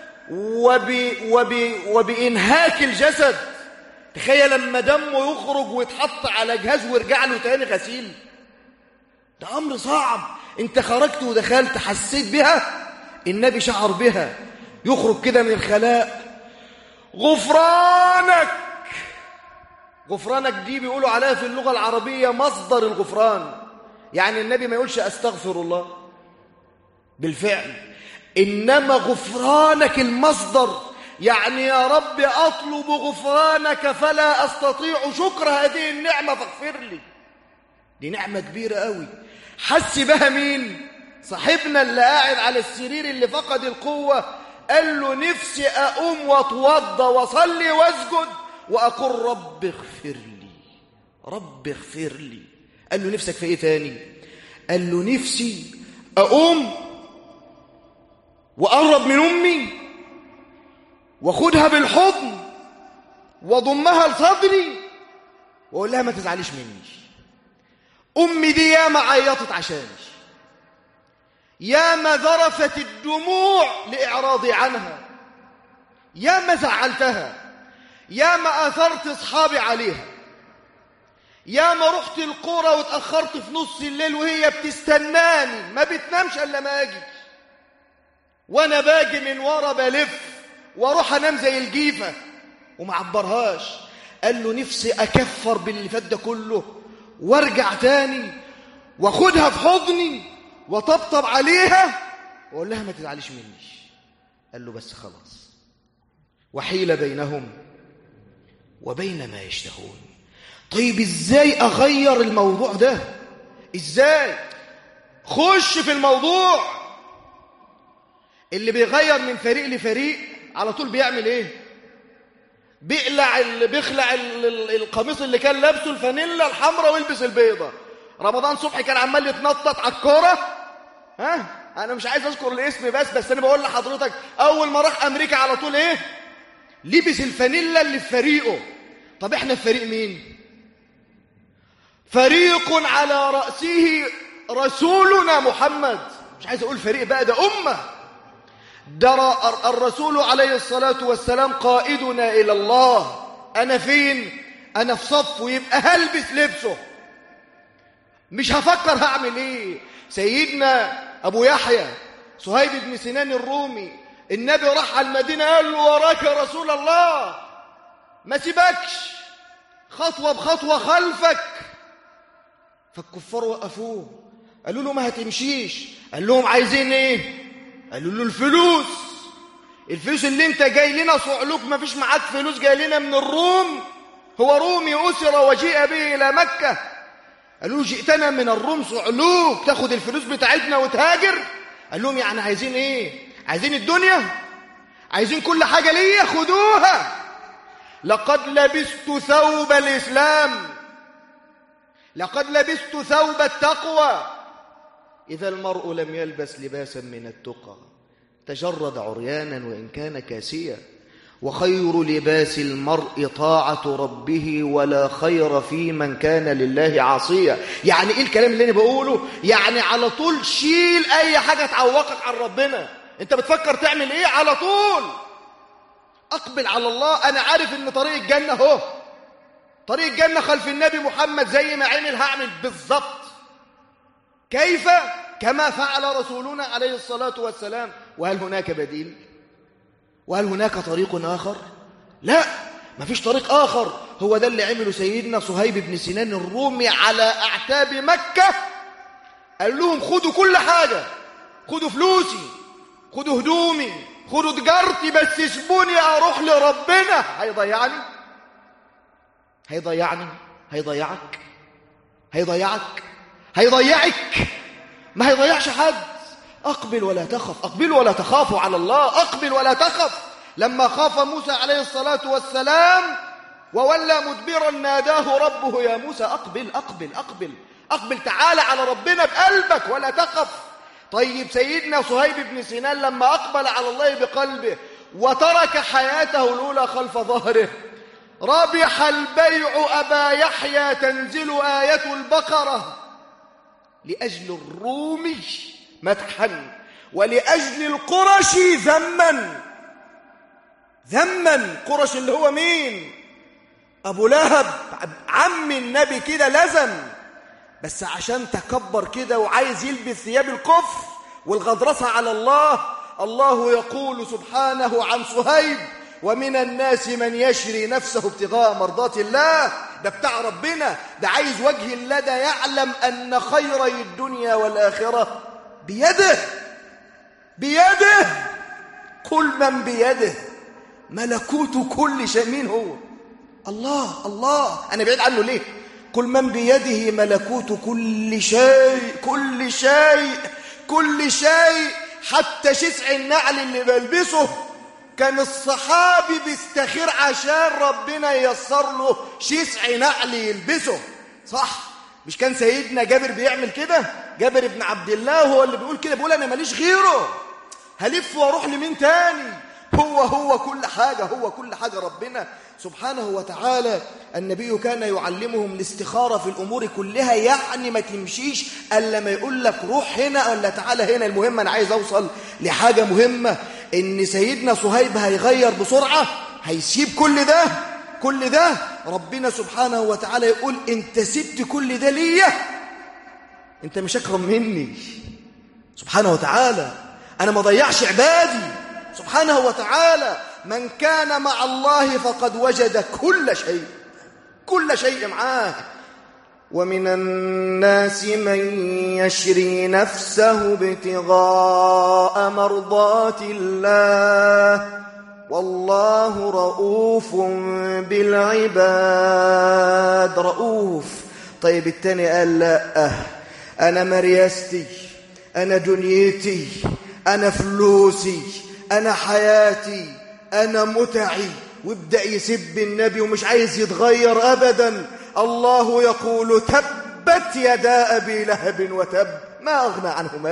وبإنهاك الجسد. تخيل لما دمه يخرج ويتحط على جهاز ويرجع له تاني غسيل. ده أمر صعب. انت خرجت ودخلت حسيت بها، النبي شعر بها. يخرج كده من الخلاء: غفرانك. غفرانك دي بيقولوا عليها في اللغة العربية مصدر الغفران. يعني النبي ما يقولش أستغفر الله بالفعل، إنما غفرانك المصدر. يعني يا رب أطلب غفرانك فلا أستطيع شكر هذه النعمة فاغفر لي. دي نعمة كبيرة قوي. حس بها مين؟ صاحبنا اللي قاعد على السرير اللي فقد القوة، قال له نفسي أقوم واتوضى وصلي واسجد وأقول رب اغفر لي، رب اغفر لي. قال له نفسك في ايه تاني؟ قال له نفسي أقوم وأقرب من أمي وأخدها بالحضن وأضمها لصدري وأقول لها ما تزعليش مني. أمي دي ياما عيطت عشاني، ياما ذرفت الدموع لإعراضي عنها، ياما زعلتها، ياما آثرت أصحابي عليها، ياما رحت القرى واتأخرت في نص الليل وهي بتستناني ما بتنامش إلا ما أجي، وأنا باجي من ورا بلف واروح أنام زي الجيفة وما عبرهاش. قال له نفسي أكفر باللي فات ده كله وارجع تاني واخدها في حضني وطبطب عليها واقول لها ما تزعليش مني. قال له بس خلاص. وحيل بينهم وبين ما يشتهون. طيب ازاي اغير الموضوع ده؟ ازاي؟ خش في الموضوع. اللي بيغير من فريق لفريق على طول بيعمل ايه؟ بيخلع القميص اللي كان لابسه الفانيلا الحمراء ويلبس البيضة. رمضان صبحي كان عمال يتنطط على الكوره. انا مش عايز اذكر الاسم بس انا بقول لحضرتك اول ما راح امريكا على طول ايه؟ لبس الفانيلا اللي في فريقه. طب احنا في فريق مين؟ فريق على رأسه رسولنا محمد. مش عايز اقول فريق بقى، ده امه. ده الرسول عليه الصلاة والسلام قائدنا إلى الله. أنا فين؟ أنا في صفه، يبقى هلبس لبسه، مش هفكر هعمل إيه. سيدنا أبو يحيى صهيب بن سنان الرومي، النبي راح على المدينة قال له وراك يا رسول الله، ما سيبكش، خطوة بخطوة خلفك. فالكفار وقفوه قالوا له ما هتمشيش. قال لهم عايزين إيه؟ قالوا له الفلوس اللي انت جاي لنا صعلوك، ما فيش معاك فلوس، جاي لنا من الروم، هو رومي أسر وجيء به إلى مكة. قالوا له جئتنا من الروم صعلوك، تاخد الفلوس بتاعتنا وتهاجر؟ قال لهم يعني عايزين ايه؟ عايزين الدنيا؟ عايزين كل حاجة ليا؟ خدوها. لقد لبست ثوب الإسلام، لقد لبست ثوب التقوى. إذا المرء لم يلبس لباسا من التقى تجرد عريانا وإن كان كاسيا. وخير لباس المرء طاعة ربه ولا خير في من كان لله عاصيا. يعني ايه الكلام اللي انا بقوله؟ يعني على طول شيل اي حاجة تعوقك عن ربنا. انت بتفكر تعمل ايه؟ على طول اقبل على الله. انا عارف ان طريق الجنة هو طريق الجنة خلف النبي محمد، زي ما عمل هعمل بالضبط. كيف؟ كما فعل رسولنا عليه الصلاة والسلام. وهل هناك بديل؟ وهل هناك طريق آخر؟ لا، ما فيش طريق آخر. هو ده اللي عمله سيدنا صهيب بن سنان الرومي على أعتاب مكة. قال لهم خدوا كل حاجة، خدوا فلوسي، خدوا هدومي، خدوا تجارتي، بس سيبوني أروح لربنا. هيضيعني؟ هيضيعك؟ هيضيعك؟ ما هيضيعش حد. أقبل ولا تخف، أقبل ولا تخافوا على الله، أقبل ولا تخف. لما خاف موسى عليه الصلاة والسلام وولى مدبرا ناداه ربه يا موسى أقبل أقبل أقبل أقبل، تعال على ربنا بقلبك ولا تخف. طيب سيدنا صهيب بن سنان لما أقبل على الله بقلبه وترك حياته الأولى خلف ظهره، ربح البيع أبا يحيى تنزل آية البقرة لأجل الروم مدحا ولأجل القرش ذما. قرش اللي هو مين؟ أبو لهب عم النبي كده لزم، بس عشان تكبر كده وعايز يلبس ثياب الكفر والغضرسة على الله. الله يقول سبحانه عن صهيب ومن الناس من يشري نفسه ابتغاء مرضات الله. ده بتاع ربنا، ده عايز وجه الله، ده يعلم أن خيري الدنيا والآخرة بيده. كل من بيده ملكوت كل شيء. مين هو؟ الله. أنا بعيد عنه ليه؟ كل من بيده ملكوت كل شيء حتى شسع النعل اللي بلبسه كان الصحابي بيستخير عشان ربنا ييسر له شسع نعل يلبسه. صح؟ مش كان سيدنا جابر بيعمل كده؟ جابر بن عبد الله هو اللي بيقول كده، بيقول أنا ماليش غيره، هلف واروح لمين تاني؟ هو كل حاجة ربنا سبحانه وتعالى. النبي كان يعلمهم الاستخارة في الأمور كلها، يعني ما تمشيش ألا ما يقول لك روح هنا ولا تعالى هنا. المهم أنا عايز أوصل لحاجة مهمة، إن سيدنا صهيب هيغير بسرعة، هيسيب كل ده. ربنا سبحانه وتعالى يقول أنت سبت كل ده ليه؟ أنت مش أكرم مني سبحانه وتعالى. أنا ما ضيعش عبادي سبحانه وتعالى. من كان مع الله فقد وجد كل شيء معاه. ومن الناس من يشري نفسه ابتغاء مرضات الله والله رؤوف بالعباد. رؤوف. طيب التاني قال لا، أنا مريستي، أنا دنيتي، أنا فلوسي، أنا حياتي، أنا متعي، وابدأ يسب النبي ومش عايز يتغير أبدا. الله يقول تبت يدا أبي لهب وتب ما أغنى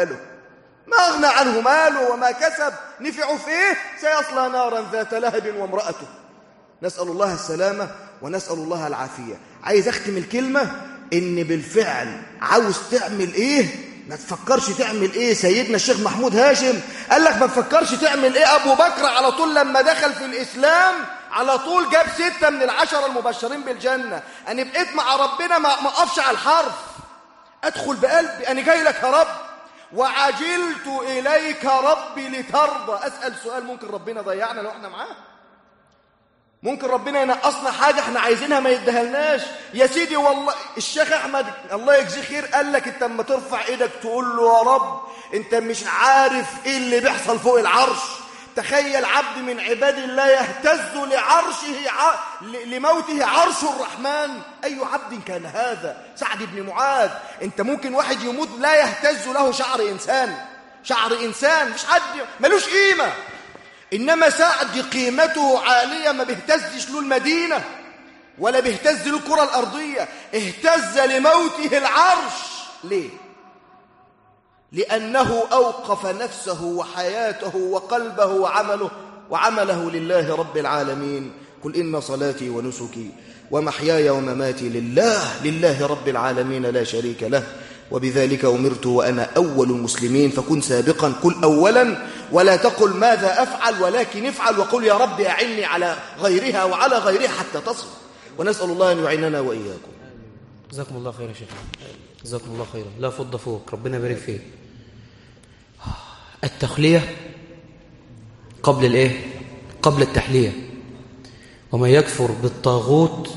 عنه ماله وما كسب. نفعه فيه سيصلى نارا ذات لهب وامرأته. نسأل الله السلامة ونسأل الله العافية. عايز أختم الكلمة إن بالفعل عاوز تعمل إيه ما تفكرش تعمل إيه. سيدنا الشيخ محمود هاشم قال لك ما تفكرش تعمل إيه. أبو بكر على طول لما دخل في الإسلام على طول جاب 6 من 10 المبشرين بالجنة. أنا بقيت مع ربنا ما أقفش على الحرف، أدخل بقلبي أنا جاي لك يا رب وعجلت إليك ربي لترضى. أسأل سؤال، ممكن ربنا ضيعنا لو احنا معاه؟ ممكن ربنا ينقصنا حاجة احنا عايزينها ما يدهلناش؟ يا سيدي والله الشيخ أحمد الله يجزيه خير قال لك انت لما ترفع ايدك تقول له يا رب انت مش عارف ايه اللي بيحصل فوق العرش. تخيل عبد من عباد الله يهتز لموته عرش الرحمن. أي عبد كان هذا؟ سعد بن معاذ. انت ممكن واحد يموت لا يهتز له شعر إنسان مش حد ملوش قيمة. إنما سعد قيمته عالية، ما بيهتزش له المدينة ولا بيهتز له الكرة الأرضية، اهتز لموته العرش. ليه؟ لأنه أوقف نفسه وحياته وقلبه وعمله وعمله لله رب العالمين. قل إن صلاتي ونسكي ومحياي ومماتي لله رب العالمين لا شريك له، وبذلك أمرت وأنا أول المسلمين. فكن سابقا، قل أولا، ولا تقل ماذا أفعل، ولكن افعل وقل يا رب أعني على غيرها وعلى غيرها حتى تصل. ونسأل الله أن يعيننا وإياكم. جزاكم الله خير يا شيخ، جزاكم الله خيرا. لا فض فوق، ربنا يبارك فيك. التخلية قبل الايه؟ قبل التحلية. وما يكفر بالطاغوت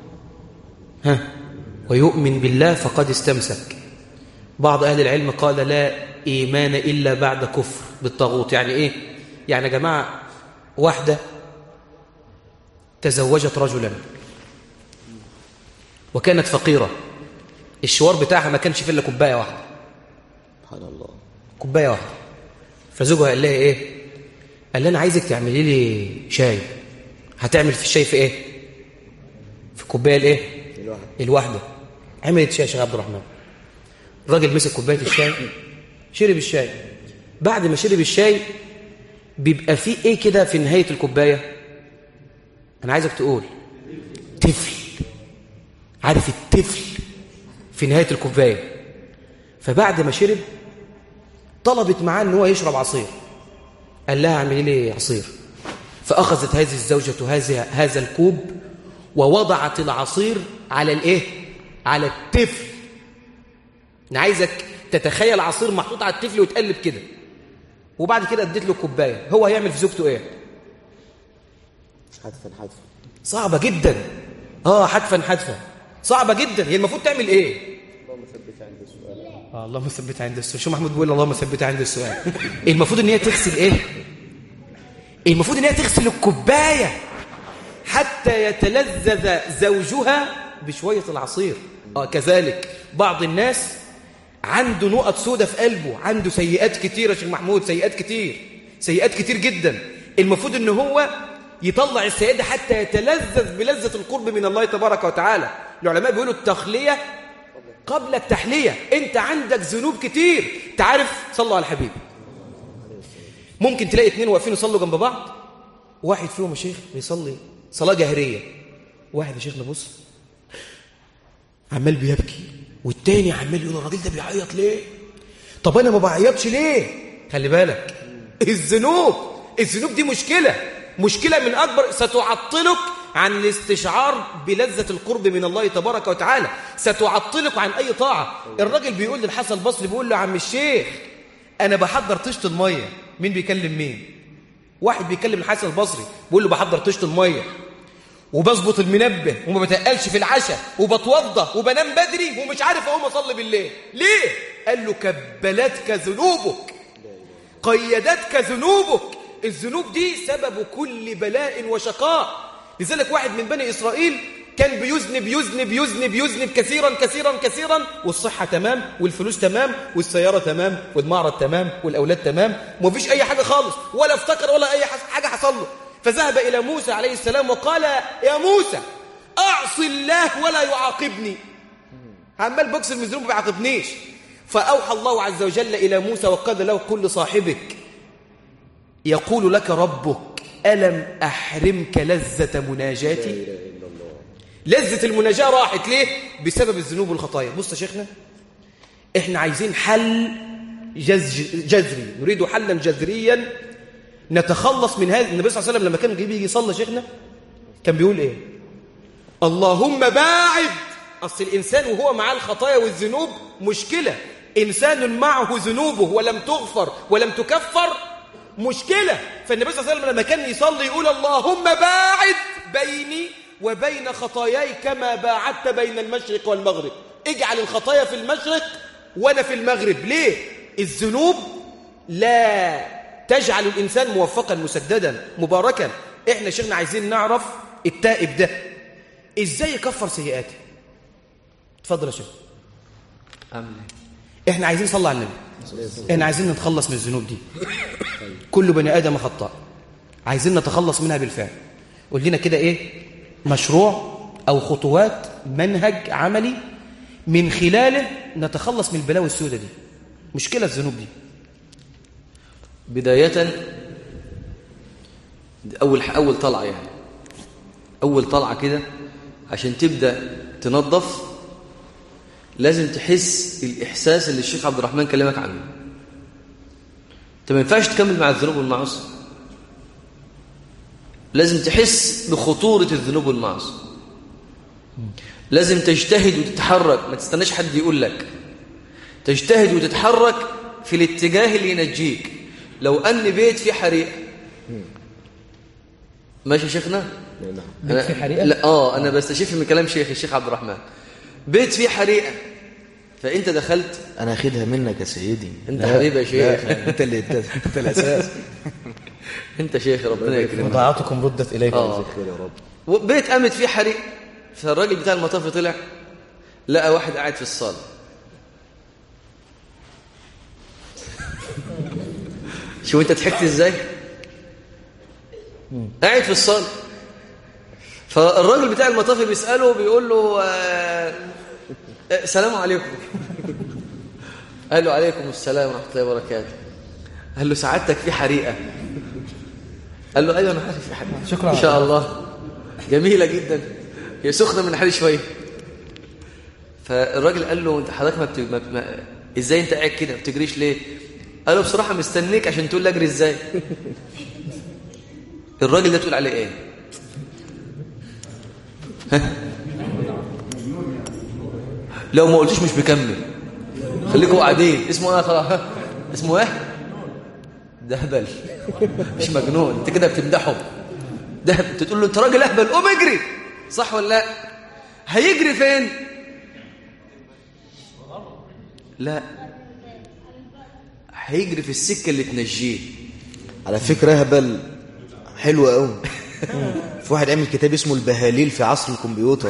ويؤمن بالله فقد استمسك. بعض أهل العلم قال لا إيمان إلا بعد كفر بالطاغوت. يعني إيه؟ يعني يا جماعة، واحدة تزوجت رجلا وكانت فقيرة، الشوار بتاعها ما كانش فيه إلا كوباية واحدة، سبحان الله، كوباية واحدة. فزوجها قال لها إيه؟ قال لها أنا عايزك تعملي لي شاي. هتعمل في الشاي في إيه؟ في كوباية الإيه؟ الواحدة. عملت شاي يا شيخ عبد الرحمن. الراجل مسك كوباية الشاي، شرب الشاي. بعد ما شرب الشاي بيبقى فيه ايه كده في نهاية الكوباية؟ انا عايزك تقول تفل. عارف التفل في نهاية الكوباية. فبعد ما شرب طلبت معاه ان هو يشرب عصير. قال لها اعملي لي عصير. فاخذت هذه الزوجة هذا الكوب ووضعت العصير على الايه؟ على التفل. انا عايزك تتخيل عصير محطوط على التفل وتقلب كده. وبعد كده اديت له كوبايه. هو هيعمل في زوجته ايه؟ حتفا صعبه جدا. حتفا صعبه جدا. هي المفروض تعمل ايه؟ اللهم ثبت عند السؤال. اللهم ثبت عند السؤال. شو محمود بيقول اللهم ثبت عند السؤال. المفروض ان هي تغسل ايه؟ المفروض ان هي تغسل الكوبايه حتى يتلذذ زوجها بشويه العصير. كذلك بعض الناس عنده نقط سودة في قلبه، عنده سيئات كتير يا شيخ محمود، سيئات كتير جدا. المفروض ان هو يطلع السيئات حتى يتلذذ بلذة القرب من الله تبارك وتعالى. العلماء بيقولوا التخلية قبل التحلية. انت عندك ذنوب كتير. تعرف، صلوا على الحبيب، ممكن تلاقي اتنين واقفين يصلوا جنب بعض، واحد فيهم يا شيخ بيصلي صلاة جهرية، واحد يا شيخ نبص عمال بيبكي، والتاني عمال يقول الراجل ده بيعيط ليه؟ طب انا ما بعيطش ليه؟ خلي بالك، الذنوب دي مشكلة من اكبر، ستعطلك عن الاستشعار بلذة القرب من الله تبارك وتعالى، ستعطلك عن اي طاعة. الراجل بيقول للحسن البصري، بيقول له عم الشيخ انا بحضر طشت المية. مين بيكلم مين؟ واحد بيكلم الحسن البصري بيقول له بحضر طشت المية وبظبط المنبه وما بتقلش في العشاء وبتوضى وبنام بدري ومش عارف اقوم اصلي بالليل. ليه؟ قال له كبلتك ذنوبك، قيدتك ذنوبك. الذنوب دي سبب كل بلاء وشقاء. لذلك واحد من بني إسرائيل كان بيذنب كثيرا، والصحة تمام والفلوس تمام والسيارة تمام والمعرض تمام والأولاد تمام، ومفيش أي حاجة خالص، ولا افتكر ولا أي حاجة حصل له. فذهب إلى موسى عليه السلام وقال يا موسى أعصي الله ولا يعاقبني. عمال بكسر من الذنوب ما بيعاقبنيش. فأوحى الله عز وجل إلى موسى وقال له كل صاحبك يقول لك ربك ألم أحرمك لذة مناجاتي؟ لذة المناجاة راحت ليه؟ بسبب الذنوب والخطايا. بص يا شيخنا، احنا عايزين حل جذري، نريد حلا جذريا نتخلص من هذا. النبي صلى الله عليه وسلم لما كان بيجي يصلي شيخنا كان بيقول ايه؟ اللهم باعد. اصل الانسان وهو معاه الخطايا والذنوب مشكله. انسان معه ذنوبه ولم تغفر ولم تكفر مشكله. فالنبي صلى الله عليه وسلم لما كان يصلي يقول اللهم باعد بيني وبين خطاياي كما باعدت بين المشرق والمغرب. اجعل الخطايا في المشرق وانا في المغرب. ليه؟ الذنوب لا تجعل الإنسان موفقا مسددا مباركا. إحنا شيخنا عايزين نعرف التائب ده إزاي يكفر سيئاته. اتفضل يا شيخ. إحنا عايزين نصلي على النبي، إحنا عايزين نتخلص من الذنوب دي. كل بني آدم خطاء، عايزين نتخلص منها بالفعل. قول لنا كده إيه مشروع أو خطوات منهج عملي من خلاله نتخلص من البلاوي السوداء دي، مشكلة الذنوب دي. بداية دي أول طلعة يعني، أول طلعة كده عشان تبدأ تنظف لازم تحس الإحساس اللي الشيخ عبد الرحمن كلمك عنه. أنت ما ينفعش تكمل مع الذنوب والمعاصي، لازم تحس بخطورة الذنوب والمعاصي، لازم تجتهد وتتحرك، ما تستناش حد يقول لك، تجتهد وتتحرك في الاتجاه اللي ينجيك. لو أن بيت فيه حريقة، ماشي يا شيخنا؟ بيت فيه حريقة؟ لا أنا بستشف من كلام الشيخ عبد الرحمن. بيت فيه حريقة فأنت دخلت، أنا أخدها منك يا سيدي. أنت حبيبي يا شيخ. أنت الأساس. أنت شيخ ربنا يكرمك. وضاعتكم ردت إليكم. يا رب. بيت قامت فيه حريقة، فالراجل بتاع المطافي طلع لقى واحد قاعد في الصالة. شو انت ضحكت ازاي؟ قاعد في الصالة، فالراجل بتاع المطافي بيسأله بيقول له السلام عليكم. قال له عليكم السلام ورحمة الله وبركاته. قال له سعادتك في حريقة؟ قال له ايوه انا عارف في حريقة. شكرا ان شاء الله جميلة جدا، هي سخنة من حالي شوية. فالراجل قال له انت حضرتك ازاي انت قاعد كده ما بتجريش ليه؟ قال له بصراحة مستنيك عشان تقول لي اجري ازاي. الراجل ده تقول عليه ايه؟ لو ما قلتوش مش مكمل، خليكم قاعدين. اسمه ايه خلاص؟ اسمه ايه؟ ده هبل مش مجنون، انت كده بتمدحه. ده انت تقول له انت راجل اهبل قوم اجري، صح ولا لا؟ هيجري فين؟ لا، هيجري في السكه اللي تنجيه. على فكرة هبل حلوة قوي. في واحد عمل كتاب اسمه البهاليل في عصر الكمبيوتر.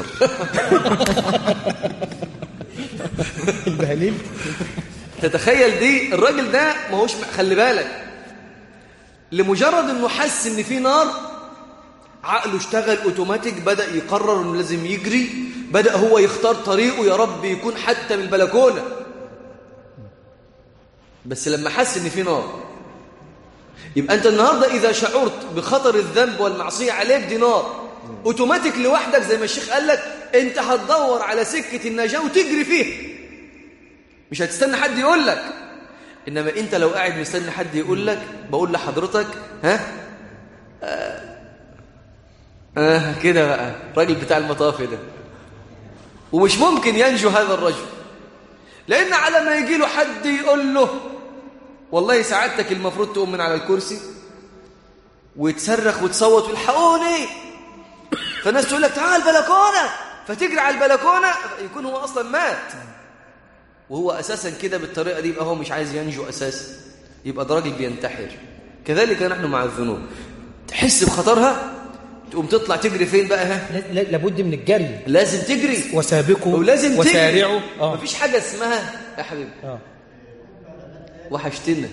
البهاليل. تتخيل دي؟ الراجل ده ما هوش، خلي بالك، لمجرد انه حس ان في نار عقله اشتغل اوتوماتيك، بدأ يقرر انه لازم يجري، بدأ هو يختار طريقه، يا رب يكون حتى من البلكونة. بس لما حس ان في نار، يبقى انت النهارده اذا شعرت بخطر الذنب والمعصيه عليك دي نار اوتوماتيك لوحدك، زي ما الشيخ قال لك، انت هتدور على سكه النجاه وتجري فيها، مش هتستنى حد يقول لك. انما انت لو قاعد مستني حد يقول لك، بقول لحضرتك كده بقى الراجل بتاع المطافي ده، ومش ممكن ينجو هذا الرجل، لان على ما يجي له حد يقول له والله سعادتك المفروض تقوم من على الكرسي وتصرخ وتصوت والحقوني، فالناس تقول لك تعال البلكونه، فتجري على البلكونه، يكون هو اصلا مات، وهو اساسا كده بالطريقه دي، يبقى هو مش عايز ينجو اساسا، يبقى ده راجل بينتحر. كذلك نحن مع الذنوب، تحس بخطرها تقوم تطلع تجري فين بقى؟ لابد من الجري، لازم تجري، وسابقوا ولازم وسارعوا. مفيش حاجه اسمها يا حبيبي وحشتنا.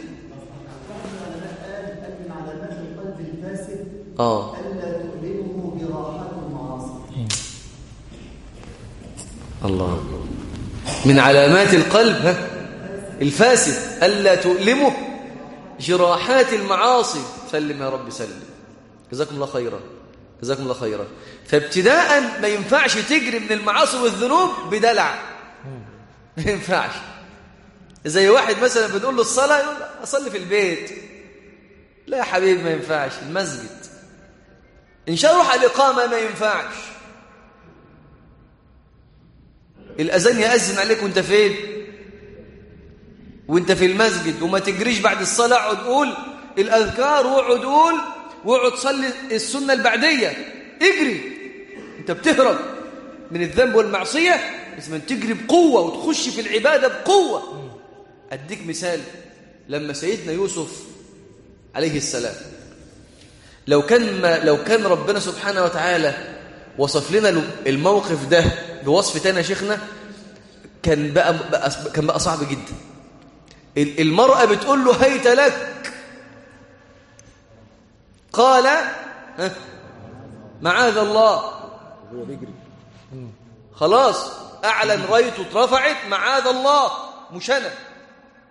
الله، من علامات القلب الفاسد ألا تؤلمه جراحات المعاصي. سلم يا رب سلم. جزاكم الله خيرا، جزاكم الله خيرا. فابتداء ما ينفعش تجري من المعاصي والذنوب بدلع، ما ينفعش. زي واحد مثلا بنقول له الصلاة يقول أصلي في البيت. لا يا حبيبي ما ينفعش، المسجد. إن شاء روح الإقامة ما ينفعش. الأذان يأذن عليك وانت فين؟ وانت في المسجد. وما تجريش بعد الصلاة، اقعد قول الأذكار واقعد قول، واقعد صلي السنة البعدية. اجري، انت بتهرب من الذنب والمعصية، لازم تجري بقوة وتخش في العبادة بقوة. أديك مثال، لما سيدنا يوسف عليه السلام لو كان ربنا سبحانه وتعالى وصف لنا الموقف ده بوصف تاني يا شيخنا، كان بقى صعب جدا. المرأة بتقول له هيت لك، قال معاذ الله. خلاص أعلن رايته اترفعت، معاذ الله، مش أنا،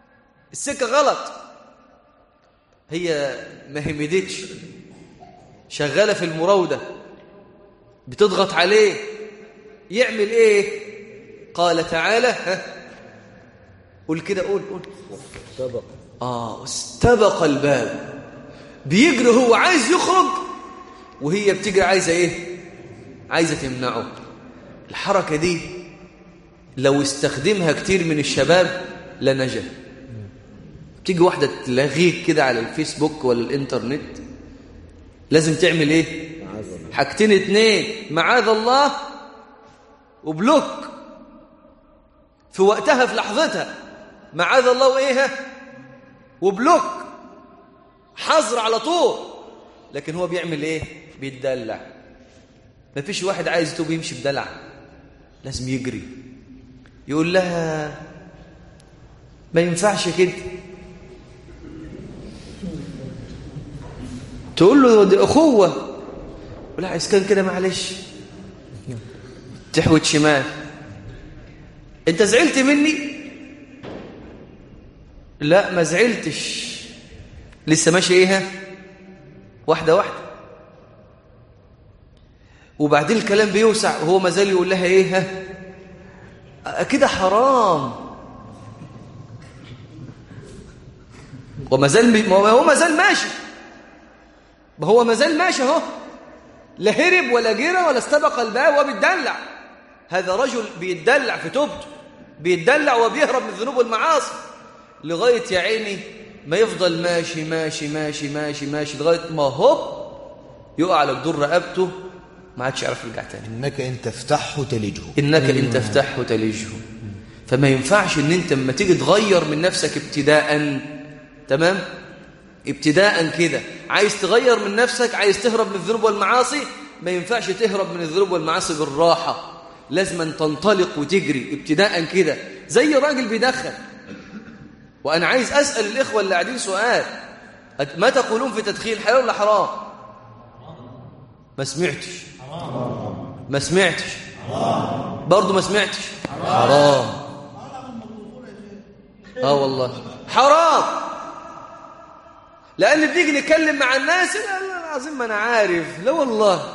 السكة غلط. هي ما همدتش، شغالة في المراودة بتضغط عليه، يعمل ايه؟ قال تعالى قول كده، قول استبق الباب، بيجري هو عايز يخرج وهي بتجري عايزة ايه؟ عايزة تمنعه. الحركة دي لو استخدمها كتير من الشباب لنجا. تيجي واحدة تلاغيك كده على الفيسبوك ولا الانترنت، لازم تعمل ايه؟ حاجتين اتنين، معاذ الله وبلوك في وقتها في لحظتها، معاذ الله وايه وبلوك، حظر على طول. لكن هو بيعمل ايه؟ بيتدلع. ما فيش واحد عايز يتوب يمشي بدلع، لازم يجري. يقول لها ما ينفعش كده، تقول له دي اخوه، ولا عايز كان كده معلش، تحوت شمال. انت زعلت مني؟ لا ما زعلتش، لسه ماشي ايه واحده واحده. وبعدين الكلام بيوسع وهو ما زال يقول لها ايه كده حرام، وما زال هو ما زال ماشي، هو ما زال ماشي اهو، لا هرب ولا جرى ولا استبق الباب وبيتدلع. هذا رجل بيتدلع في توبته، بيتدلع وبيهرب من الذنوب والمعاصي، لغايه يا عيني ما يفضل ماشي ماشي ماشي ماشي ماشي لغايه ما هوب يقع على جدور رقبته، ما عادش يعرف يرجع تاني. انك ان تفتحه تلجه، انك ان تفتحه تلجه. فما ينفعش ان انت لما تيجي تغير من نفسك ابتداء، تمام، ابتداء كده عايز تغير من نفسك، عايز تهرب من الذنوب والمعاصي، ما ينفعش تهرب من الذنوب والمعاصي بالراحه، لازم أن تنطلق وتجري ابتداء كده، زي راجل بيدخن. وانا عايز اسال الاخوه اللي قاعدين سؤال، ما تقولون في تدخين، حلال ولا حرام؟ ما سمعتش، ما سمعتش، برضه ما سمعتش، حرام. والله حرام. لأن بنيجي نتكلم مع الناس، لا العظيم ما أنا عارف، لا والله،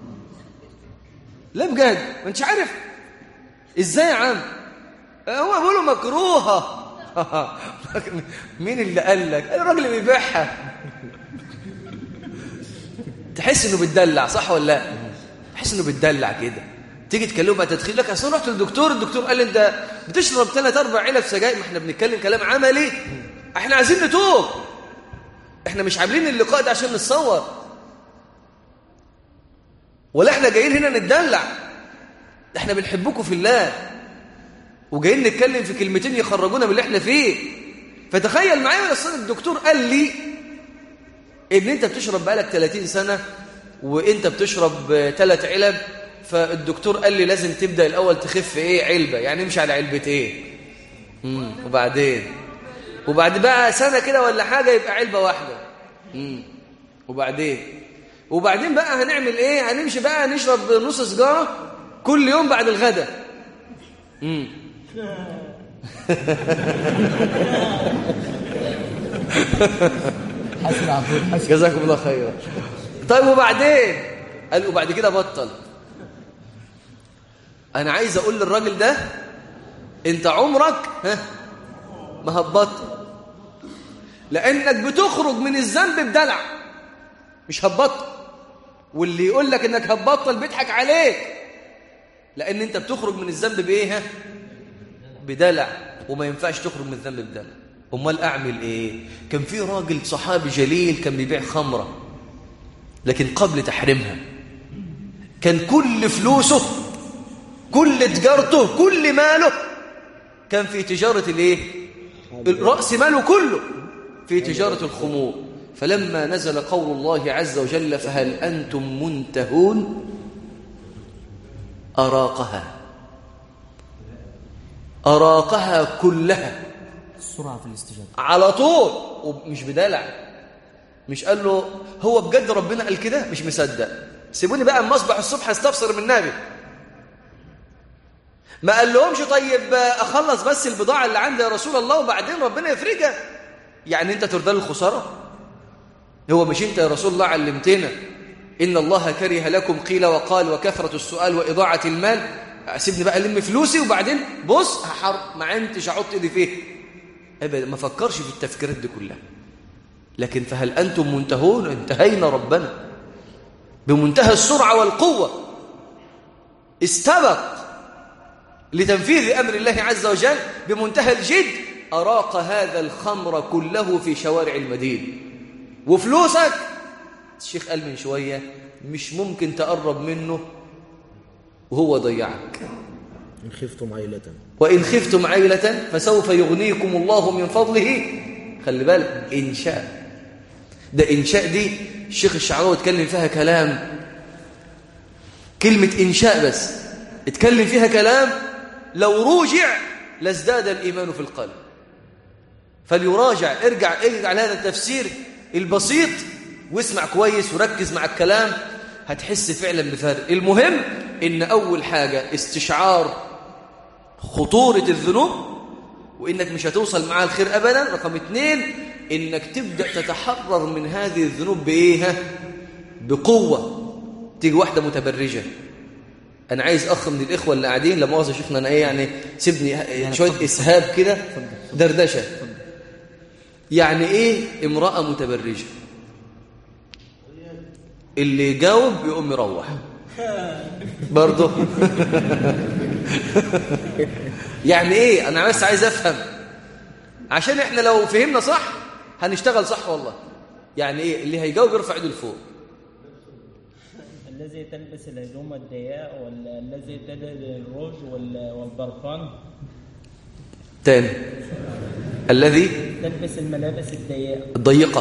لا بجد ما أنتش عارف. إزاي يا عم؟ هو بيقولوا مكروهة. مين اللي قال لك؟ الراجل اللي بيبيعها. تحس إنه بيتدلع، صح ولا لا؟ تحس إنه بيتدلع كده. تيجي تكلمه بقى تدخين لك، أصل رحت للدكتور، الدكتور قال لي أنت بتشرب 3-4 علب سجاير. ما إحنا بنتكلم كلام عملي، إحنا عايزين نتوب، احنا مش عاملين اللقاء ده عشان نتصور، ولا احنا جايين هنا نتدلع، احنا بنحبكم في الله وجايين نتكلم في كلمتين يخرجونا من اللي احنا فيه. فتخيل معايا، اصل الدكتور قال لي ان انت بتشرب بقالك 30 سنة وانت بتشرب 3 علب، فالدكتور قال لي لازم تبدأ الاول تخف ايه علبة، يعني امشي على علبة ايه، وبعد بقى سنة كده ولا حاجة يبقى علبة واحدة، وبعدين بقى هنعمل ايه؟ هنمشي بقى نشرب نص سجارة كل يوم بعد الغداء. جزاكم الله خيرا. طيب وبعدين؟ قال وبعد كده بطل. انا عايز اقول للراجل ده انت عمرك ما هتبطل، لانك بتخرج من الذنب بدلع، مش هتبطل. واللي يقول لك انك هتبطل بيضحك عليك، لان انت بتخرج من الذنب بايه؟ بدلع، وما ينفعش تخرج من الذنب بدلع. امال اعمل ايه؟ كان في راجل صحابي جليل كان بيبيع خمره، لكن قبل تحريمها كان كل فلوسه، كل تجارته، كل ماله كان في تجاره الايه؟ الراس ماله كله في تجاره الخمور. فلما نزل قول الله عز وجل فهل انتم منتهون أراقها كلها، السرعة في الاستجابة على طول، ومش بدلع. مش قال له هو بجد ربنا قال كده؟ مش مصدق، سيبوني بقى اما اصبح الصبح استفسر من النبي. ما قال لهمش طيب اخلص بس البضاعة اللي عندي يا رسول الله وبعدين ربنا يفرجها، يعني انت ترضى الخسارة؟ هو مش انت يا رسول الله علمتنا إن الله كره لكم قيل وقال وكثرة السؤال وإضاعة المال. سيبني بقى ألم فلوسي وبعدين بص ما عمتش أحط إيدي فيه أبدا. ما فكرش في التفكيرات دي كلها. لكن فهل أنتم منتهون؟ انتهينا ربنا بمنتهى السرعة والقوة، استبق لتنفيذ أمر الله عز وجل بمنتهى الجد. أراق هذا الخمر كله في شوارع المدينة. وفلوسك الشيخ قال من شوية مش ممكن تقرب منه وهو ضيعك. إن خفتم عيلة وإن خفتم عيلة فسوف يغنيكم الله من فضله. خلي بالك إنشاء، ده إنشاء دي الشيخ الشعراوي اتكلم فيها كلام. كلمة إنشاء بس اتكلم فيها كلام لو روجع لازداد الإيمان في القلب. فليراجع، ارجع لهذا التفسير البسيط واسمع كويس وركز مع الكلام، هتحس فعلا بفرق. المهم إن أول حاجة استشعار خطورة الذنوب وإنك مش هتوصل معها الخير أبدا. رقم 2 إنك تبدأ تتحرر من هذه الذنوب بإيه؟ بقوة. تيجي واحدة متبرجة، أنا عايز أخ من الإخوة اللي قاعدين، لما مؤاخذة شيخنا أنا إيه يعني سيبني يعني شوية إسهاب كده دردشة. يعني إيه امرأة متبرجة؟ اللي يجاوب يقوم يروح برضه. يعني إيه؟ أنا بس عايز أفهم عشان إحنا لو فهمنا صح هنشتغل صح والله. يعني إيه اللي هيجاوب يرفع يده لفوق؟ الذي تلبس الهدوم الضيقة ولا الذي تدهن الروج والبرفان؟ تاني. الذي تلبس الملابس الضيقة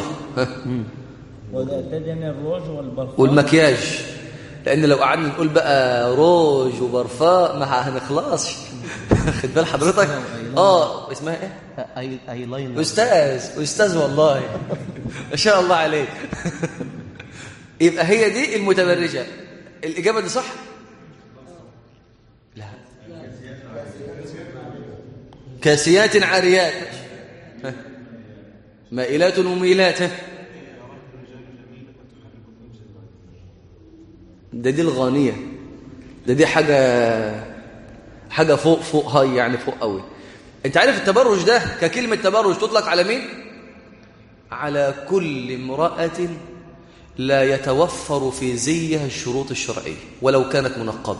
وتدهن الروج والبرفان والمكياج. لأن لو قعدنا نقول بقى روج وبرفان ما هنخلصش. خد بال حضرتك. اسمها ايه؟ ايلاينر. استاذ والله ما شاء الله عليك. يبقى هي دي المتبرجة. الإجابة دي صح؟ لا. كاسيات عاريات مائلات وميلات. دي الغانية. دي حاجة فوق هاي، يعني فوق قوي. انت عارف التبرج ده ككلمة تبرج تطلق على مين؟ على كل امرأة لا يتوفر في زيها الشروط الشرعية ولو كانت منقبة.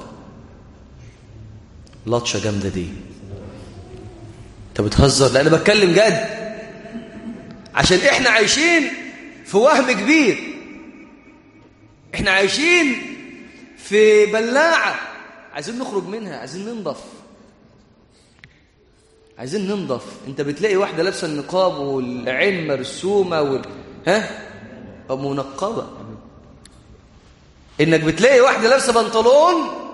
لطشة جامدة دي. انت بتهزر؟ لا انا بتكلم جد، عشان احنا عايشين في وهم كبير. احنا عايشين في بلاعة عايزين نخرج منها، عايزين ننضف. انت بتلاقي واحدة لابسة النقاب والعين مرسومة منقبة. انك بتلاقي واحدة لابسة بنطلون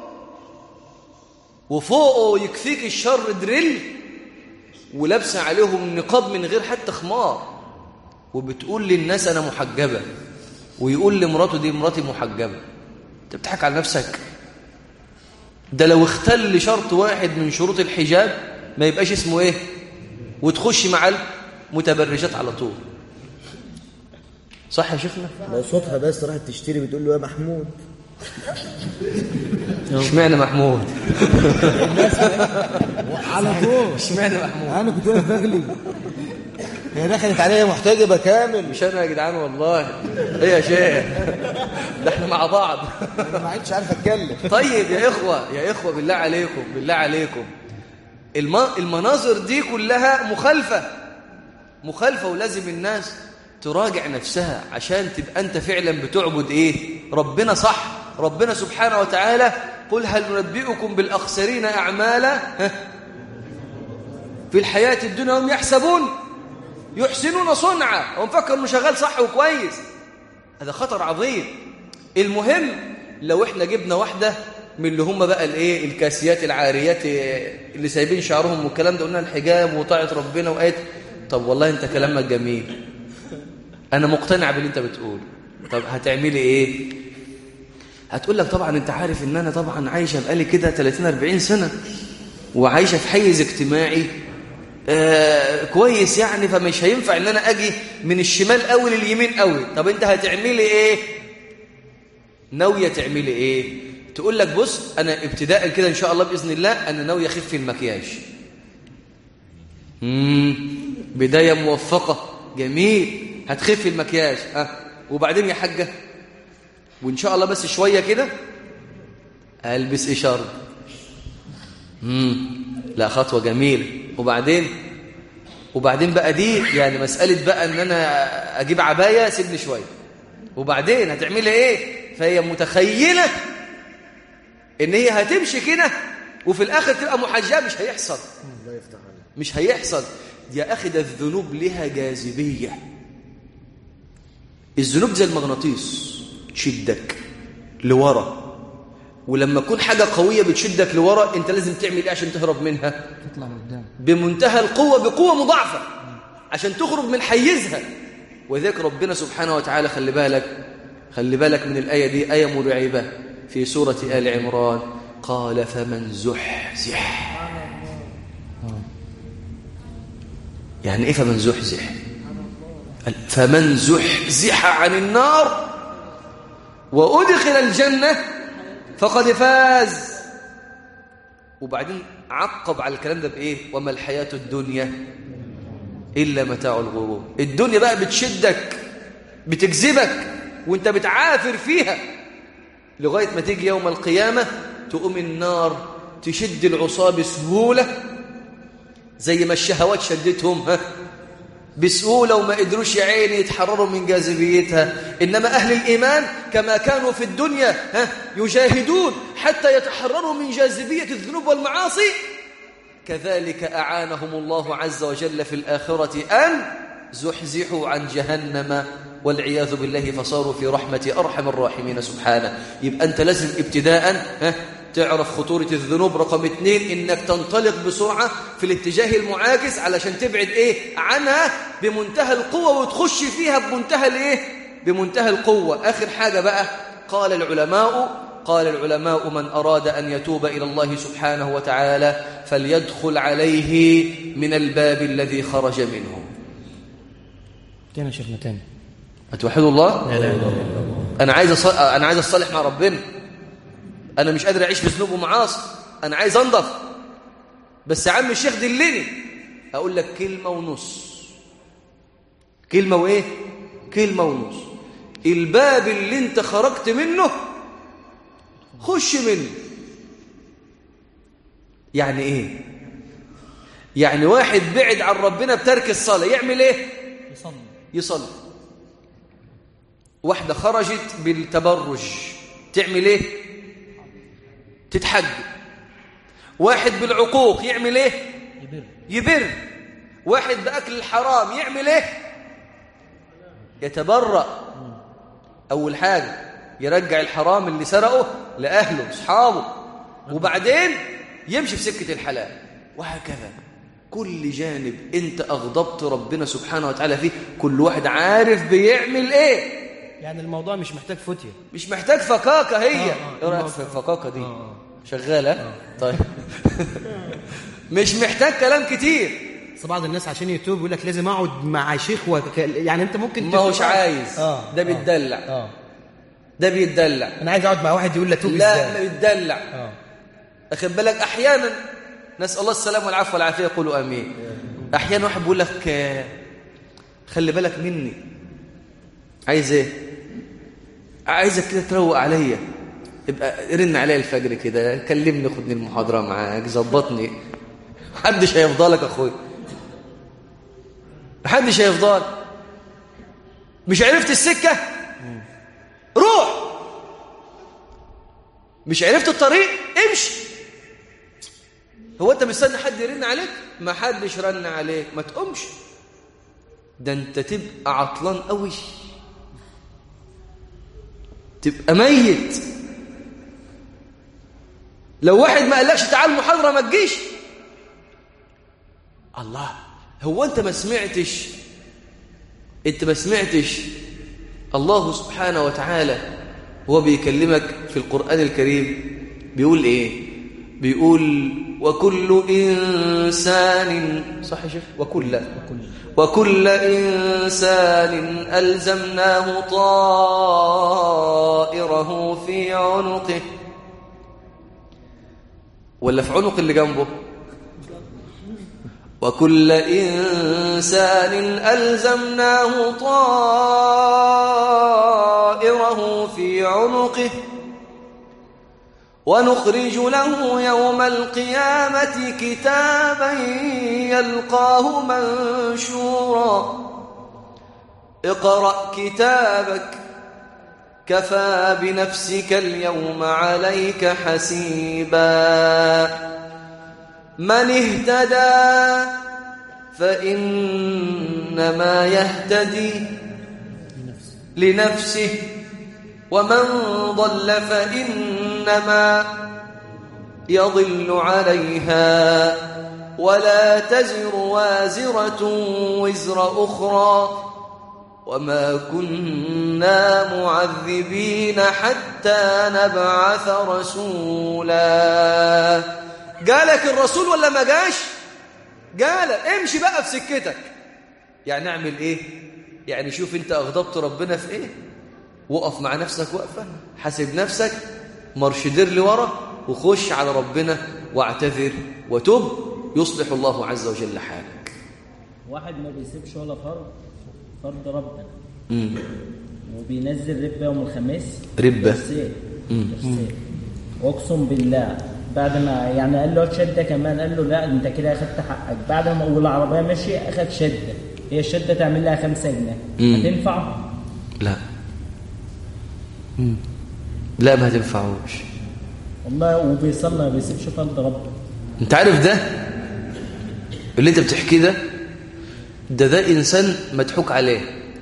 وفوقه يكفيك الشر دريل ولابسة عليهم النقاب من غير حتى خمار، وبتقول للناس انا محجبة، ويقول لمراته دي مراتي محجبة. انت بتضحك على نفسك. ده لو اختل شرط واحد من شروط الحجاب ما يبقاش اسمه ايه، وتخش مع المتبرجات على طول. صح يا شيخنا؟ لو صوتها بس راحت تشتري بتقول له يا محمود. اشمعنى محمود؟ على طول اشمعنى محمود؟ انا كنت واقف بغلي، هي دخلت عليا محتجبه كامل. مش انا يا جدعان والله. ايه يا شيخ؟ ده احنا مع بعض. انا ما عدتش عارف اتكلم. طيب يا اخوه بالله عليكم المناظر دي كلها مخالفه، ولازم الناس تراجع نفسها عشان تبقى أنت فعلا بتعبد إيه؟ ربنا صح. ربنا سبحانه وتعالى قل هل ننبئكم بالأخسرين أعمالا في الحياة الدنيا هم يحسنون صنعا ومفكر إنه شغال صح وكويس. هذا خطر عظيم. المهم لو إحنا جبنا واحدة من اللي هم بقى الايه الكاسيات العاريات اللي سايبين شعرهم والكلام ده، قلنا الحجاب وطاعة ربنا وآيات. طب والله انت كلامك جميل، انا مقتنع باللي انت بتقول. طب هتعملي ايه؟ هتقول لك طبعا انت عارف ان انا طبعا عايشه بقالي كده 30-40 سنه وعايشه في حيز اجتماعي كويس يعني، فمش هينفع ان انا اجي من الشمال قوي لليمين قوي. طب انت هتعملي ايه؟ ناوية تعملي ايه؟ تقول لك بص انا ابتداء كده ان شاء الله باذن الله انا ناوية اخف المكياج. بداية موفقة، جميل، هتخف المكياج. وبعدين يا حاجة وان شاء الله بس شوية كده البس اشارة. لا، خطوة جميلة. وبعدين بقى دي يعني مسألة بقى ان انا اجيب عباية، سيبني شوية. وبعدين هتعملي ايه؟ فهي متخيلة ان هي هتمشي كده وفي الاخر تبقى محجبة. مش هيحصل، مش هيحصل يا اخي. ده الذنوب لها جاذبية. الذنوب زي المغناطيس، تشدك لورا. ولما تكون حاجة قوية بتشدك لورا، انت لازم تعمل ايه عشان تهرب منها؟ تطلع قدام بمنتهى القوة، بقوة مضاعفة عشان تخرج من حيزها. وذلك ربنا سبحانه وتعالى خلي بالك من الآية دي، آية مرعبة في سورة آل عمران. قال فمن زحزح. يعني ايه فمن زحزح؟ فمن زحزح عن النار وأدخل الجنة فقد فاز. وبعدين عقب على الكلام ده بإيه؟ وما الحياة الدنيا إلا متاع الغرور. الدنيا بقى بتشدك، بتجذبك، وانت بتعافر فيها لغاية ما تيجي يوم القيامة تقوم النار تشد العصاة بسهولة زي ما الشهوات شدتهم بسهولة، وما قدروش يا عيني يتحرروا من جاذبيتها. إنما أهل الإيمان كما كانوا في الدنيا يجاهدون حتى يتحرروا من جاذبية الذنوب والمعاصي، كذلك أعانهم الله عز وجل في الآخرة أن زحزحوا عن جهنم والعياذ بالله فصاروا في رحمة أرحم الراحمين سبحانه. يبقى أنت لازم ابتداء تعرف خطورة الذنوب. رقم 2 إنك تنطلق بسرعة في الاتجاه المعاكس علشان تبعد عنها بمنتهى القوة وتخش فيها بمنتهى القوة. آخر حاجة بقى، قال العلماء من أراد أن يتوب إلى الله سبحانه وتعالى فليدخل عليه من الباب الذي خرج منه. تاني يا شيخنا تاني. أتوحدوا الله؟ لا لا لا. أنا عايز أصلح مع ربنا. أنا مش قادر أعيش في ذنوب ومعاصي. أنا عايز أنضف. بس يا عم الشيخ دلني. أقول لك كلمة ونص. كلمة ونص. الباب اللي انت خرجت منه خش منه. يعني ايه؟ يعني واحد بعد عن ربنا بترك الصلاة يعمل ايه؟ يصلي. واحدة خرجت بالتبرج تعمل ايه؟ تتحج. واحد بالعقوق يعمل ايه؟ يبر. واحد بأكل الحرام يعمل ايه؟ يتبرأ. أول حاجة يرجع الحرام اللي سرقه لأهله أصحابه، وبعدين يمشي في سكة الحلال، وهكذا. كل جانب أنت أغضبت ربنا سبحانه وتعالى فيه، كل واحد عارف بيعمل إيه. يعني الموضوع مش محتاج فتية، مش محتاج فكاكة. هي إيه رأيك في الفكاكة دي؟ شغالة؟ طيب. مش محتاج كلام كتير. بعض الناس عشان يتوب يقول لك لازم اقعد مع شيخ يعني انت ممكن ما هوش عايز. ده بيتدلع. ده بيتدلع. انا عايز اقعد مع واحد يقول لي توب ازاي. لا، ما بيتدلع. اخد بالك احيانا نسال الله السلامه والعفو والعافيه، يقولوا امين. احيانا واحد بيقول لك خلي بالك مني. عايز ايه؟ عايزك كده تروق عليا، يبقى رن عليا الفجر كده، كلمني، خدني المحاضره معاك، ظبطني. محدش هيفضلك اخويا، محدش هيفضل. مش عرفت السكة روح، مش عرفت الطريق امشي. هو انت مستني حد يرن عليك؟ ما حدش رن عليك، ما تقومش. ده انت تبقى عطلان قوي، تبقى ميت. لو واحد ما قالكش تعال المحاضرة ما تجيش. الله، هو انت ما سمعتش الله سبحانه وتعالى هو بيكلمك في القرآن الكريم بيقول ايه؟ بيقول وكل إنسان، صح يا شيخ؟ وكل إنسان ألزمناه طائره في عنقه، ولا في عنق اللي جنبه؟ وكل إنسان ألزمناه طائره في عنقه ونخرج له يوم القيامة كتابا يلقاه منشورا اقرأ كتابك كفى بنفسك اليوم عليك حسيبا من اهتدى فإنما يهتدي لنفسه ومن ضل فإنما يضل عليها ولا تزر وازرة وزر أخرى وما كنا معذبين حتى نبعث رسولا. جالك الرسول ولا ما جاش؟ جالك، امشي بقى في سكتك. يعني اعمل ايه؟ يعني شوف انت اغضبت ربنا في ايه، وقف مع نفسك وقفة، حاسب نفسك، مرشدير لورا، وخش على ربنا واعتذر وتب، يصلح الله عز وجل حالك. واحد ما بيسيبش ولا فرض ربنا وبينزل ربة يوم الخميس، ربة واقسم بالله بعد ما يعني قال له شدة كمان، قال له لا انت كده اخدت حقك. بعد ما والعربية ماشي اخد شدة، هي الشدة تعمل لها 5 جنيه، هتنفع؟ لا لا ما هتنفعوش والله. وبيصلي ما بيسيبش فرض ربنا. انت عارف ده اللي انت بتحكيه ده انسان مضحوك عليه،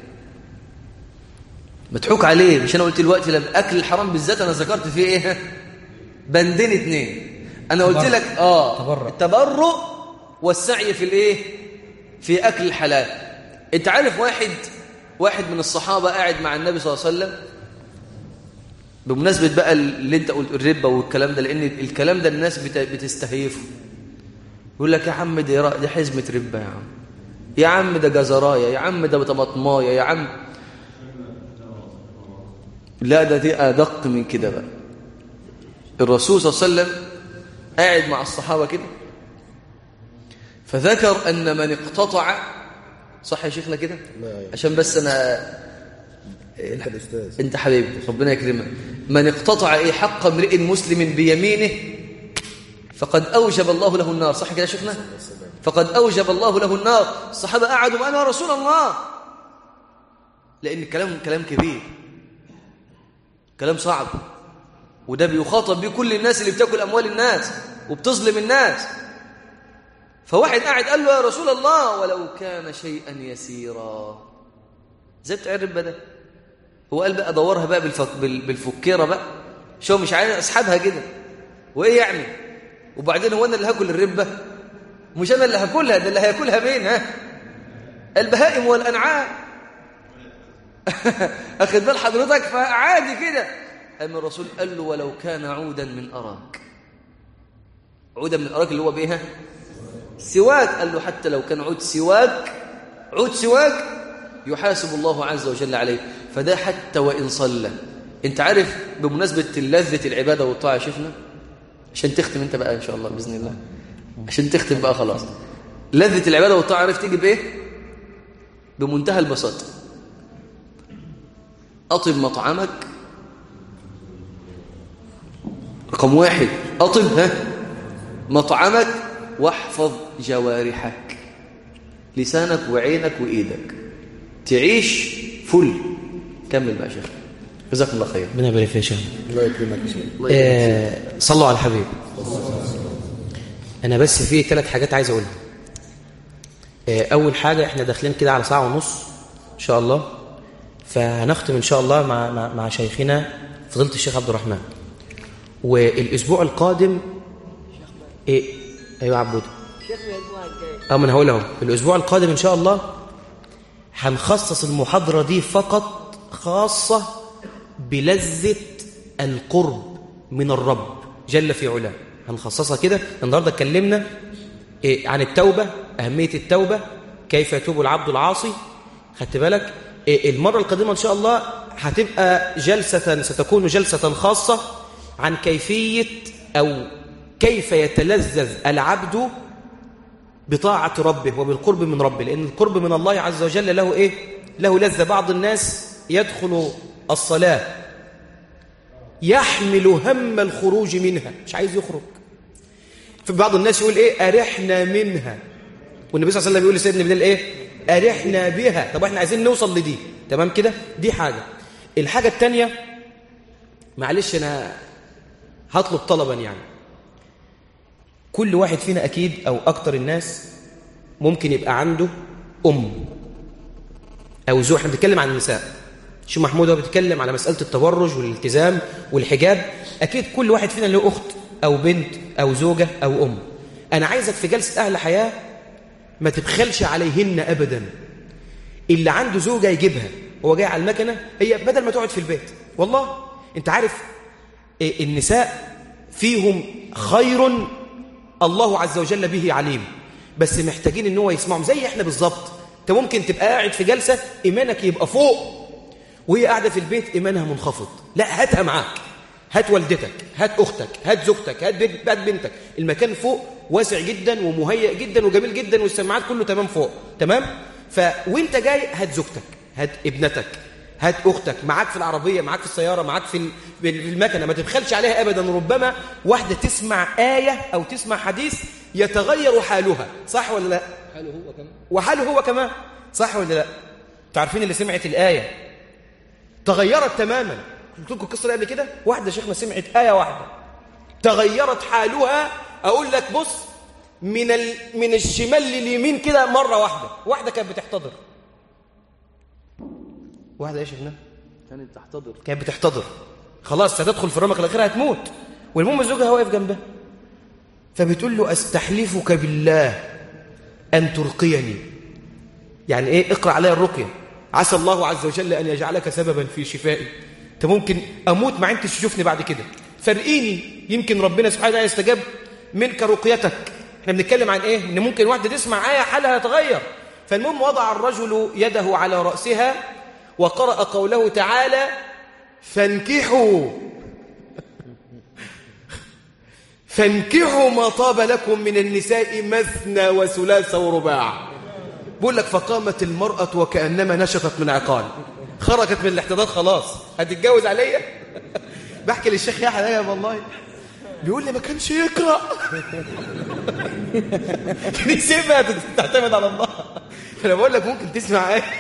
مضحوك عليه. مش انا قلت دلوقتي لما اكل الحرام بالذات انا ذكرت فيه ايه؟ بندين 2. انا قلت لك التبرؤ والسعي في الايه؟ في اكل الحلال. انت عارف واحد من الصحابه قاعد مع النبي صلى الله عليه وسلم، بمناسبه بقى اللي انت قلت الربا والكلام ده، لان الكلام ده الناس بتستهيفه. يقول لك يا عم دي حزمه ربا، يا عم ده جزرايه، يا عم ده طماطمايه، يا عم. لا دي ادق من كده بقى. الرسول صلى الله عليه وسلم قاعد مع الصحابه كده، فذكر ان من اقتطع، صح يا شيخنا كده؟ عشان بس انا انت حبيبي ربنا يكرمك. من اقتطع حق امرئ مسلم بيمينه فقد اوجب الله له النار، صح كده يا شيخنا؟ فقد اوجب الله له النار. الصحابه قعدوا معنا يا رسول الله، لان كلام كبير، كلام صعب، وده بيخاطب بيه كل الناس اللي بتاكل اموال الناس وبتظلم الناس. فواحد قاعد قال له يا رسول الله ولو كان شيئا يسيرا. زي بتاع الربا ده، هو قال بقى دورها بقى بالفكيره بقى، شو مش عايز اسحبها كده، وايه يعني؟ وبعدين هو انا اللي هاكل الربا؟ مش انا اللي هاكلها، ده اللي هياكلها مين؟ البهائم والانعام. اخد بال حضرتك؟ فعادي كده. أما الرسول قال له ولو كان عودا من أراك. عودا من أراك اللي هو بيها سواك. قال له حتى لو كان عود سواك يحاسب الله عز وجل عليه. فده حتى وإن صلى. انت عارف بمناسبة لذة العبادة والطاعة شفنا، عشان تختم انت بقى إن شاء الله بإذن الله، عشان تختم بقى خلاص. لذة العبادة والطاعة عارف تيجي بإيه؟ بمنتهى البساطة. أطب مطعمك، رقم 1 أطب مطعمك واحفظ جوارحك، لسانك وعينك وإيدك، تعيش فل. كمل بقى شيخ، جزاكم الله خير. ربنا يبارك فيك يا شيخ. الله يكرمك يا شيخ. صلوا على الحبيب. أنا بس في 3 حاجات عايز أقولها. أول حاجة، إحنا داخلين كده على 1.5 ساعة إن شاء الله، فهنختم إن شاء الله مع شيخنا فضيلة الشيخ عبد الرحمن. والاسبوع القادم ايوه عبود ما انا هقول اهو. الاسبوع القادم ان شاء الله هنخصص المحاضره دي فقط خاصه بلذه القرب من الرب جل في علاه. هنخصصها كده. النهارده اتكلمنا عن التوبة، أهمية التوبة، كيف يتوب العبد العاصي. خدت بالك؟ المرة القادمة إن شاء الله هتبقى ستكون جلسة خاصة عن كيفية أو كيف يتلذذ العبد بطاعة ربه وبالقرب من ربه، لأن القرب من الله عز وجل له إيه؟ له لذة. بعض الناس يدخل الصلاة يحمل هم الخروج منها، مش عايز يخرج. في بعض الناس يقول إيه؟ أرحنا منها، والنبي صلى الله عليه وسلم يقول لسيدنا بلال إيه؟ أرحنا بها. طب احنا عايزين نوصل لدي، تمام كده؟ دي حاجة. الحاجة التانية، معلش أنا هطلب طلبا، يعني كل واحد فينا أكيد أو أكتر الناس ممكن يبقى عنده أو زوج. احنا بنتكلم عن النساء، شو محمود هو بيتكلم على مسألة التبرج والالتزام والحجاب. أكيد كل واحد فينا له أخت أو بنت أو زوجة أو أنا عايزك في جلسة أهل حياة ما تبخلش عليهن أبدا. اللي عنده زوجة يجيبها، هو جاي على المكنة، هي بدل ما تقعد في البيت. والله انت عارف النساء فيهم خير الله عز وجل به عليم، بس محتاجين ان هو يسمعهم زي احنا بالظبط. انت ممكن تبقى قاعد في جلسة ايمانك يبقى فوق، وهي قاعدة في البيت ايمانها منخفض. لا، هاتها معاك، هات والدتك، هات اختك، هات زوجتك، هات بنتك. المكان فوق واسع جدا ومهيئ جدا وجميل جدا، والسماعات كله تمام فوق، تمام. وانت جاي هات زوجتك، هات ابنتك، هات اختك معاك في العربيه، معاك في السياره، معاك في المكنه. ما تبخلش عليها ابدا. ربما واحده تسمع ايه او تسمع حديث يتغير حالها، صح ولا لا؟ حاله هو كمان، وحاله هو كمان، صح ولا لا؟ تعرفين اللي سمعت الايه تغيرت تماما. قلت لكم القصه قبل كده، واحده شيخنا سمعت ايه واحده تغيرت حالها. اقول لك بص، من الشمال لليمين كده مره واحده. واحده كانت بتحتضر، واحده يا شيخنا كانت بتحتضر، خلاص هتدخل في الرمق الاخيره، هتموت. والمهم زوجها واقف جنبها، فبتقول له استحلفك بالله ان ترقيني. يعني ايه؟ اقرا عليا الرقيه، عسى الله عز وجل ان يجعلك سببا في شفائي. انت ممكن اموت ما انتش تشوفني بعد كده، فرقيني، يمكن ربنا سبحانه وتعالى يستجاب منك رقيتك. احنا بنتكلم عن ايه؟ ان ممكن واحده تسمع ايه حالها يتغير. فالمهم وضع الرجل يده على راسها وقرأ قوله تعالى فانكحوا ما طاب لكم من النساء مثنى وثلاث ورباع. بقول لك فقامت المرأة وكأنما نشطت من عقال، خرجت من الاحتضار، خلاص هتتجوز عليا. بحكي للشيخ يحيى والله، بيقول لي ما كانش يقرأ. كان يسيبها تعتمد على الله. فأنا بقول لك ممكن تسمع ايه.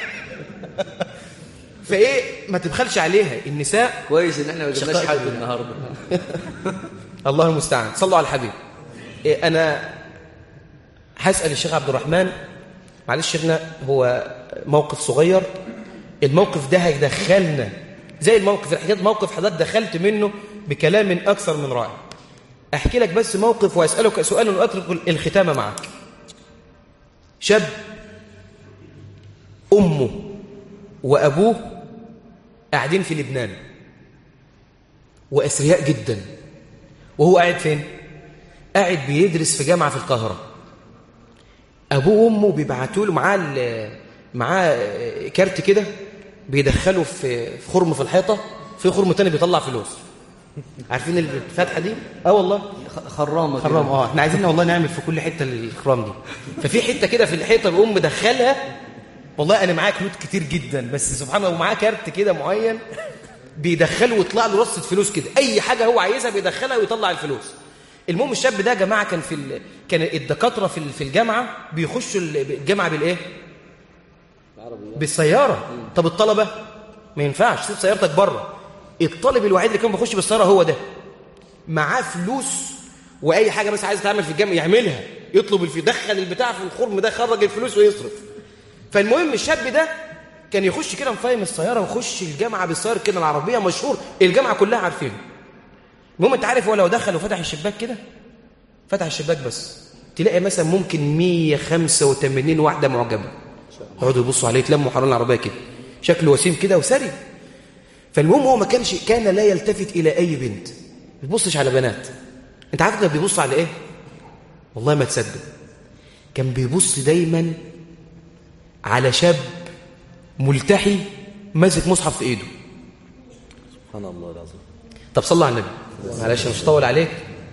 فايه ما تبخلش عليها النساء. كويس ان احنا ما جبناش حد النهارده. الله المستعان. صلوا على الحبيب. انا هسأل الشيخ عبد الرحمن، معلش شيخنا، هو موقف صغير، الموقف ده هيدخلنا زي الموقف الحكاية، موقف حضرتك دخلت منه بكلام أكثر من رائع. أحكي لك بس موقف وأسألك سؤال وأترك الختام معك. شاب أمه وأبوه قاعدين في لبنان وأثرياء جدا، وهو قاعد فين؟ قاعد بيدرس في جامعة في القاهرة. أبوه وأمه بيبعتوا له معاه كارت كده بيدخله في خرم في الحيطة، في خرم تاني بيطلع فلوس. عارفين الفتحة دي؟ والله خرام. احنا عايزين والله نعمل في كل حتة الخرام دي. ففي حتة كده في الحيطة بيقوم مدخلها. والله أنا معايا كروت كتير جدا، بس سبحان الله ومعاه كارت كده معين بيدخله ويطلع له رصة فلوس كده، أي حاجة هو عايزها بيدخلها ويطلع الفلوس. المهم الشاب ده يا جماعة كان الدكاترة في الجامعة بيخشوا الجامعة بالإيه؟ بالسيارة. طب الطلبة ما ينفعش، سيب سيارتك بره. الطالب الوحيد اللي كان بيخش بالسيارة هو ده، معاه فلوس وأي حاجة بس عايز تعمل في الجامعة يعملها، يطلب يدخل البتاع في الخرم ده، خرج الفلوس ويصرف. فالمهم الشاب ده كان يخش كده مفاهم السيارة ويخش الجامعة بالسيارة كده، العربية مشهور، الجامعة كلها عارفينه. المهم انت عارف هو لو دخل وفتح الشباك كده، فتح الشباك بس تلاقي مثلا ممكن 185 واحدة معجبة يقعدوا يبصوا عليه، يتلموا حوالين العربية كده، شكله وسيم كده وسري. فالمهم هو كان لا يلتفت إلى أي بنت، ما يبصش على بنات، انت عارف كان بيبص على ايه؟ والله ما تصدق، كان بيبص دايما على شاب ملتحي ماسك مصحف في ايده. سبحان الله العظيم. طب صلى على النبي، معلش مش هطول عليك.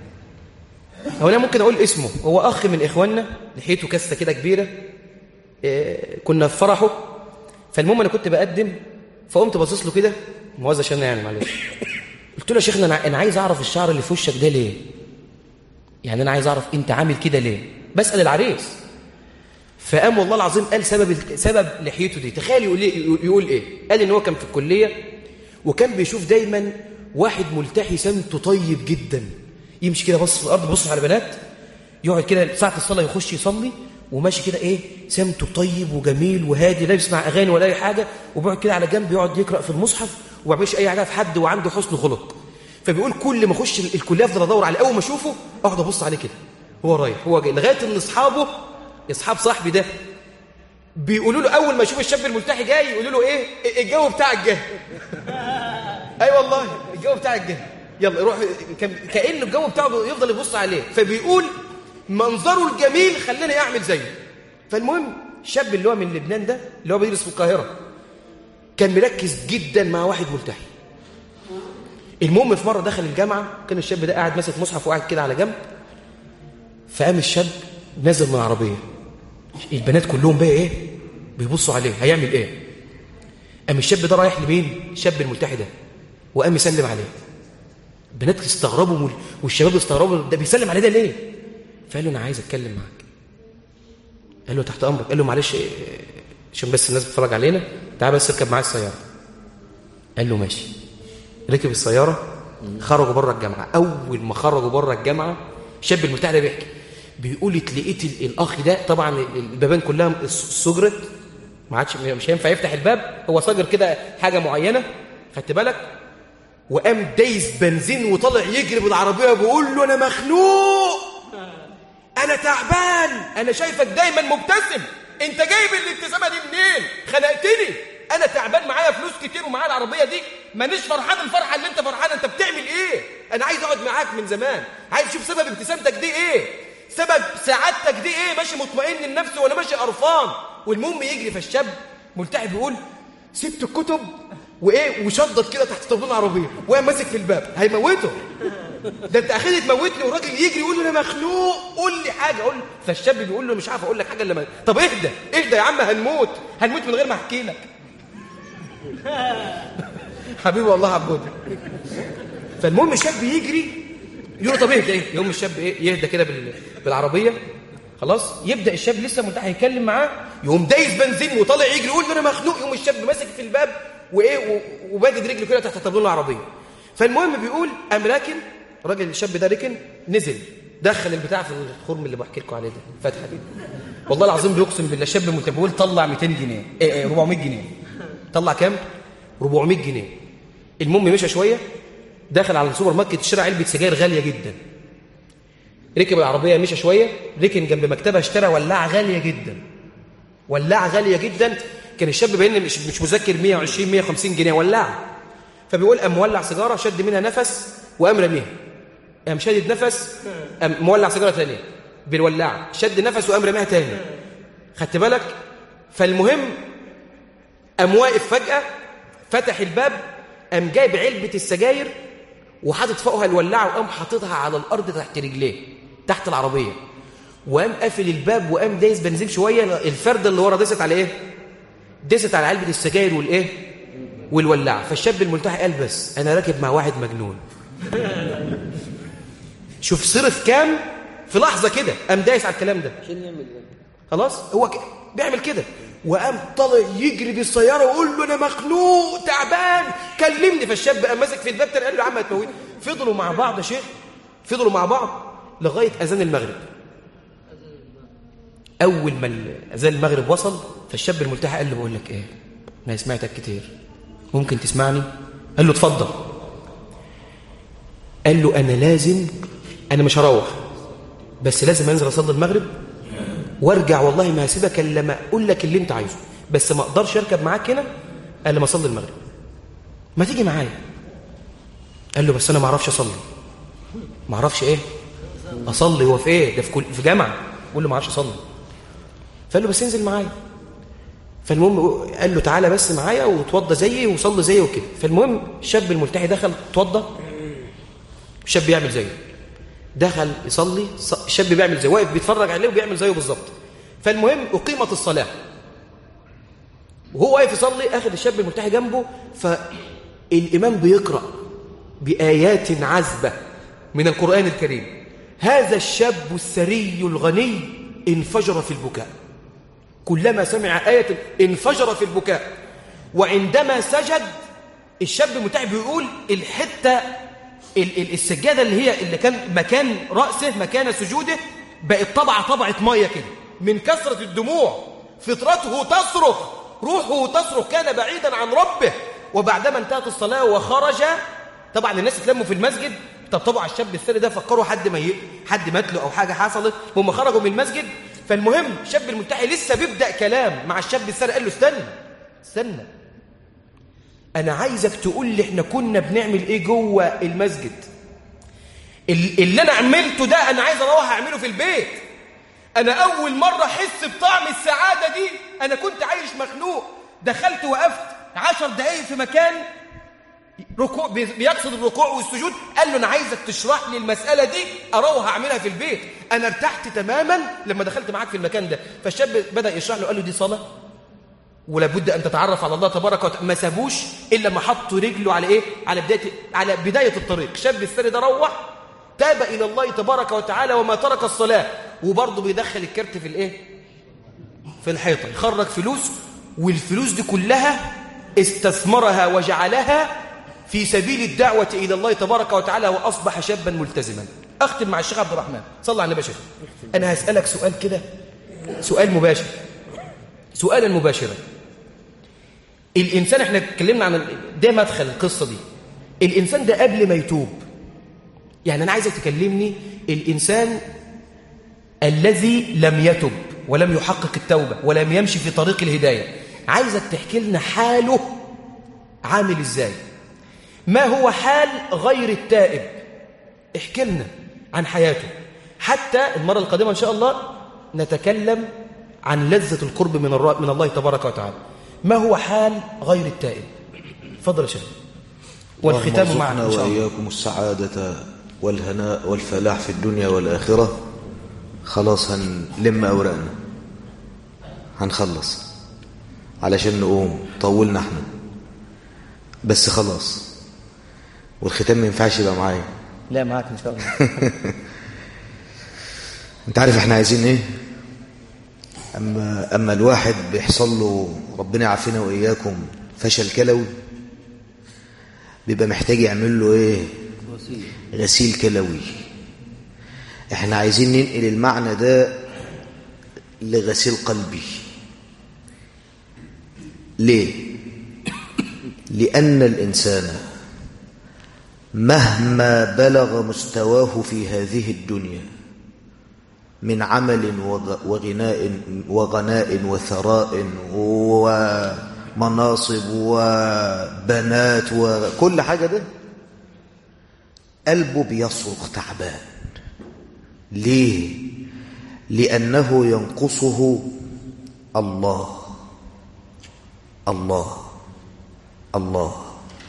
هو انا ممكن اقول اسمه، هو اخ من اخواننا، لحيته كسته كده كبيره، كنا في فرحه. فالمهم انا كنت بقدم، فقمت باصص له كده موازه عشان يعني معلش. قلت له يا شيخنا انا عايز اعرف الشعر اللي في وشك ده ليه؟ يعني انا عايز اعرف انت عامل كده ليه؟ بسال العريس. فقام والله العظيم قال سبب لحيته دي. تخيل يقول ايه؟ قال ان هو كان في الكليه وكان بيشوف دايما واحد ملتحي سمته طيب جدا، يمشي كده بص في الارض بيبص على بنات، يقعد كده ساعه الصلاه يخش يصلي وماشي كده ايه سمته طيب وجميل وهادي، لا بيسمع اغاني ولا اي حاجه، وبيقعد كده على جنب يقعد يقرا في المصحف وما بيعملش اي حاجه في حد، وعنده حسن خلق. فبيقول كل ما اخش الكليه افضل ادور عليه، اول ما اشوفه اقعد ابص عليه كده هو رايح هو جاي، لغايه ان اصحاب صاحبي ده بيقولوا له اول ما يشوف الشاب الملتحي جاي يقولوا له ايه الجو بتاعك جه. اي والله الجو بتاعك جه، يلا روح. كأنه الجو بتاعه يفضل يبص عليه. فبيقول منظره الجميل خلاني اعمل زيه. فالمهم الشاب اللي هو من لبنان ده اللي هو بيدرس في القاهره كان مركز جدا مع واحد ملتحي. المهم في مره دخل الجامعه، كان الشاب ده قاعد ماسك مصحف وقاعد كده على جنب، فقام الشاب نازل من العربيه، البنات كلهم بقى ايه بيبصوا عليه هيعمل ايه. قام الشاب ده رايح لمين؟ الشاب الملتحي ده، وقام يسلم عليه. البنات استغربوا والشباب استغربوا، ده بيسلم عليه ده ليه؟ فقال له انا عايز اتكلم معاك. قال له تحت امرك. قال له معلش عشان بس الناس بتتفرج علينا، تعال بس اركب معايا السياره. قال له ماشي. ركب السياره، خرجوا بره الجامعه. اول ما خرجوا بره الجامعه الشاب الملتحي ده بيحكي، بيقول لقيت الاخ ده، طبعا البابان كلها سجرت، ما عادش مش هينفع يفتح الباب، هو سجر كده حاجه معينه، خدت بالك؟ وقام دايس بنزين وطلع يجري بالعربيه وبيقول له انا مخنوق، انا تعبان، انا شايفك دايما مبتسم، انت جايب الابتسامه دي منين؟ خنقتني، انا تعبان معايا فلوس كتير ومعايا العربيه دي، مانيش فرحان الفرحه اللي انت فرحان. انت بتعمل ايه؟ انا عايز اقعد معاك من زمان، عايز اشوف سبب ابتسامتك دي ايه، سبب سعادتك دي ايه، ماشي مطمئن النفس ولا ماشي قرفان. والمهم يجري. فالشاب ملتحي بيقول سبت الكتب وايه وشدت كده تحت طابلون العربيه وقام ماسك في الباب هيموته. ده انت اخيرا تموتني. والراجل يجري يقول له انا مخنوق، قول لي حاجه قول. فالشاب بيقول له مش عارف اقول لك حاجه الا طب اهدى يا عم، هنموت من غير ما احكي لك. حبيبي والله عبود. فالمهم الشاب يجري يقول له طب اهدى ايه، يقوم الشاب ايه يهدى كده بالعربيه. خلاص يبدا الشاب لسه ملتحي يتكلم معاه، يقوم دايس بنزين وطالع يجري يقول له انا مخنوق. يقوم الشاب ماسك في الباب وايه وباجد رجله كده تحت طابلون العربيه. فالمهم بيقول قام راكن الراجل، الشاب ده ركن نزل دخل البتاع في الخرم اللي بحكي لكم عليه ده، فتحه دي والله العظيم بيقسم بالله. الشاب بيقول طلع 200 جنيه 400 جنيه. طلع كام؟ 400 جنيه. المهم مشى شويه، دخل على السوبر ماركت اشترى علبه سجاير غاليه جدا. ركب العربيه مشى شويه، ركن جنب مكتبه اشترى ولاعه غاليه جدا، ولاعه غاليه جدا. كان الشاب باين مش مذكر 120 150 جنيه ولاعه. فبيقول قام مولع سيجاره، شد منها نفس وقام رميها. قام شادد نفس، قام مولع سيجاره ثانيه بالولاعه، شد نفس وقام رميها ثاني. خدت بالك؟ فالمهم قام واقف فجاه، فتح الباب، قام جايب علبه السجاير وحاطط فوقها الولاعه وقام حاططها على الارض تحت رجليه تحت العربيه، وقام قافل الباب وقام دايس بنزين شويه. الفرده اللي ورا دست على ايه؟ دست على علبه السجاير والايه والولاعه. فالشاب الملتحي قال بس انا راكب مع واحد مجنون. شوف صرف كام في لحظه كده، قام دايس على الكلام ده. خلاص هو بيعمل كده، وقام طالع يجري بالسياره ويقول له انا مخنوق تعبان كلمني. فالشاب قام ماسك في الباب تاني قال له يا عم هتموتني. فضلوا مع بعض يا شيخ، فضلوا مع بعض لغايه اذان المغرب. اول ما اذان المغرب وصل فالشاب الملتحي قال له بقول لك ايه، انا سمعتك كتير، ممكن تسمعني؟ قال له اتفضل. قال له انا مش هروح، بس لازم انزل اصلي المغرب وارجع، والله ما هسيبك الا لما اقول لك اللي انت عايزه، بس ما اقدرش اركب معاك هنا الا لما اصلي المغرب، ما تيجي معايا؟ قال له بس انا ما اعرفش اصلي. ما اعرفش ايه؟ اصلي. هو في ايه ده؟ في جامعه. بقول له ما اعرفش اصلي. فقال له بس انزل معايا. فالمهم قال له تعالى بس معايا وتوضى زيي وصلي زيي وكده. فالمهم الشاب الملتحي دخل توضى، الشاب بيعمل زيه، دخل يصلي، الشاب بيعمل زيه، واقف بيتفرج عليه وبيعمل زيه بالظبط. فالمهم اقيمت الصلاه وهو واقف يصلي، اخذ الشاب الملتحي جنبه، فالامام بيقرا بايات عذبه من القران الكريم. هذا الشاب الثري الغني انفجر في البكاء. كلما سمع آية انفجر في البكاء. وعندما سجد الشاب الملتحي بيقول الحتة السجادة اللي كان مكان رأسه مكان سجوده بقت طبعة مية كده من كثرة الدموع. فطرته تصرخ، روحه تصرخ، كان بعيدا عن ربه. وبعدما انتهت الصلاة وخرج، طبعا الناس اتلموا في المسجد، طبطبوا على الشاب الثري ده، فكروا حد مات له او حاجه حصلت. هم خرجوا من المسجد. فالمهم الشاب الملتحي لسه بيبدا كلام مع الشاب الثري، قال له استنى، انا عايزك تقول لي احنا كنا بنعمل ايه جوه المسجد. اللي انا عملته ده انا عايز اروح اعمله في البيت. انا اول مره احس بطعم السعاده دي. انا كنت عايش مخنوق، دخلت وقفت 10 دقايق في مكان ركوع بيقصد الركوع والسجود، قال له انا عايزك تشرح لي المساله دي اروح اعملها في البيت. انا ارتحت تماما لما دخلت معاك في المكان ده. فالشاب بدا يشرح له، قال له دي صلاه ولا بد ان تتعرف على الله تبارك وتعالى. ما سابوش الا ما حط رجله على ايه، على بدايه الطريق. الشاب الثري ده روح تاب الى الله تبارك وتعالى وما ترك الصلاه. وبرضه بيدخل الكارت في الايه، في الحيطه، يخرج فلوس، والفلوس دي كلها استثمرها وجعلها في سبيل الدعوة إلى الله تبارك وتعالى، وأصبح شابا ملتزما. أختم مع الشيخ عبد الرحمن، صلى على النبي. شيخ أنا هسألك سؤال كده، سؤال مباشر، سؤالا مباشرا. الإنسان، احنا اتكلمنا عن ده مدخل القصة دي، الإنسان ده قبل ما يتوب، يعني أنا عايزك تكلمني الإنسان الذي لم يتب ولم يحقق التوبة ولم يمشي في طريق الهداية، عايزك تحكي لنا حاله عامل إزاي. ما هو حال غير التائب؟ احكي لنا عن حياته، حتى المرة القادمة إن شاء الله نتكلم عن لذة القرب من الله تبارك وتعالى. ما هو حال غير التائب؟ فضل يا شيخ. والختام معنا إن شاء الله. وإياكم السعادة والهناء والفلاح في الدنيا والآخرة. خلاص هنلم أوراقنا، هنخلص علشان نقوم، طولنا احنا بس خلاص. والختام ما ينفعش يبقى معايا. لا معاك ان شاء الله. انت عارف احنا عايزين ايه؟ اما الواحد بيحصل له، ربنا يعافينا واياكم، فشل كلوي، بيبقى محتاج يعمل له ايه؟ غسيل كلوي. احنا عايزين ننقل المعنى ده لغسيل قلبي. ليه؟ لأن الإنسان مهما بلغ مستواه في هذه الدنيا من عمل وغناء وثراء ومناصب وبنات وكل حاجة، ده قلبه بيصرخ تعبان. ليه؟ لأنه ينقصه الله الله الله.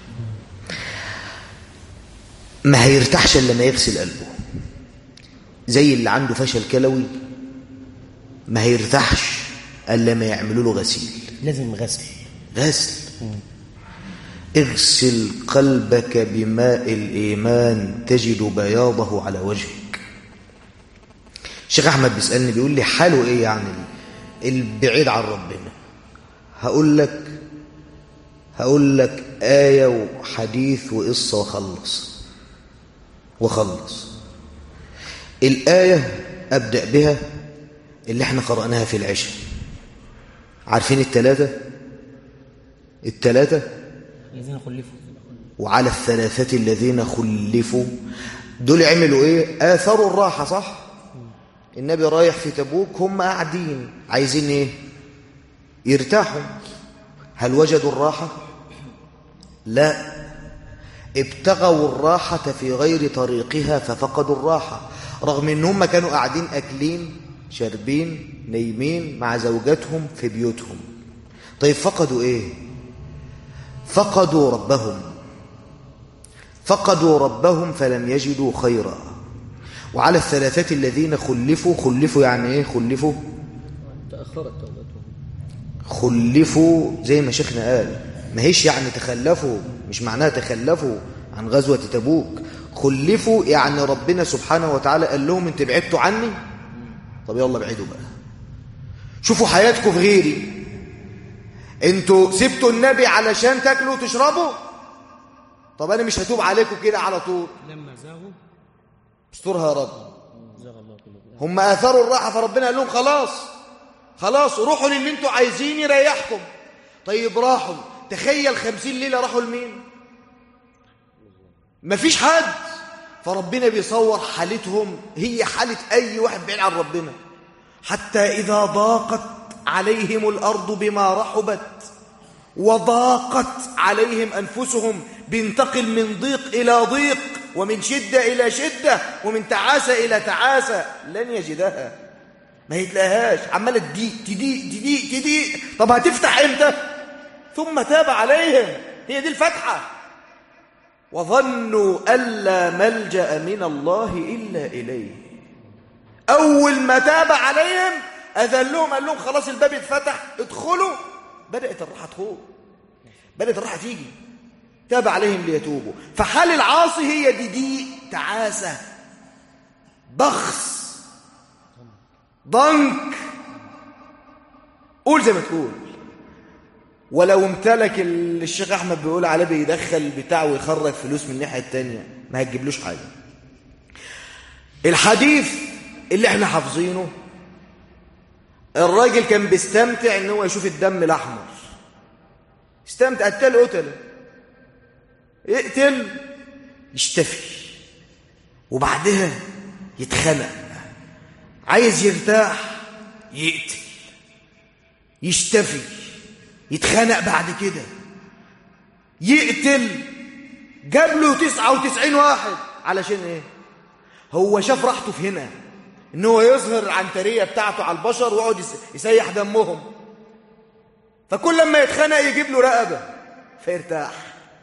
ما هيرتاحش الا لما يغسل قلبه. زي اللي عنده فشل كلوي ما هيرتاحش الا لما يعملوا له غسيل. لازم غسل. اغسل قلبك بماء الإيمان تجد بياضه على وجهك. الشيخ أحمد بيسألني بيقول لي حاله إيه يعني البعيد عن ربنا؟ هقول لك آية وحديث وقصة وخلص. الآية أبدأ بها اللي احنا قرأناها في العشاء. عارفين الثلاثة الذين خلفوا، وعلى الثلاثة الذين خلفوا، دول عملوا ايه؟ آثروا الراحة. صح؟ النبي رايح في تبوك، هم قاعدين عايزين ايه؟ يرتاحوا. هل وجدوا الراحة؟ لا، ابتغوا الراحة في غير طريقها ففقدوا الراحة. رغم ان هم كانوا قاعدين اكلين شاربين نايمين مع زوجاتهم في بيوتهم. طيب فقدوا ايه؟ فقدوا ربهم، فقدوا ربهم فلم يجدوا خيرا. وعلى الثلاثة الذين خلفوا يعني ايه خلفوا؟ تأخرت توبتهم. خلفوا زي ما شيخنا قال، ما هيش يعني تخلفوا، مش معناها تخلفوا عن غزوة تبوك. خلفوا يعني ربنا سبحانه وتعالى قال لهم انت بعدتوا عني، طب يلا ابعدوا بقى، شوفوا حياتكم في غيري. انتوا سبتوا النبي علشان تاكلوا وتشربوا، طب انا مش هتوب عليكم كده على طول. لما زاغوا استرها يا رب. زاغ الله قلوبهم. هم اثروا الراحه، فربنا قال لهم خلاص روحوا للي انتوا عايزين يريحكم. طيب راحوا، تخيل 50 ليله راحوا لمين؟ مفيش حد. فربنا بيصور حالتهم هي حاله اي واحد بعيد عن ربنا. حتى اذا ضاقت عليهم الارض بما رحبت وضاقت عليهم انفسهم، بينتقل من ضيق الى ضيق ومن شده الى شده ومن تعاسه الى تعاسه، لن يجدها، ما يتلاقيهاش، عماله تضيق. طب هتفتح امتى؟ ثم تاب عليهم، هي دي الفتحه. وظنوا ألا ملجأ من الله إلا إليه. أول ما تاب عليهم أذلهم، قال لهم خلاص الباب اتفتح، ادخلوا. بدأت الراحة تخوض، بدأت الراحة تيجي. تاب عليهم ليتوبوا. فحال العاصي هي دي تعاسة، بخس، ضنك، قول زي ما تقول. ولو امتلك الشيخ احمد بيقول عليه بيدخل بتاعه ويخرج فلوس من الناحيه الثانيه، ما هتجيبلوش حاجه. الحديث اللي احنا حافظينه، الراجل كان بيستمتع ان هو يشوف الدم الاحمر، استمتع، قتل يقتل يشتفي وبعدها يتخنق، عايز يرتاح يقتل يشتفي يتخنق، بعد كده يقتل. جاب له 99 واحد علشان ايه؟ هو شاف راحته في هنا، ان هو يظهر العنتريه بتاعته على البشر ويقعد يسيح دمهم، فكل لما يتخنق يجيب له رقبه فيرتاح.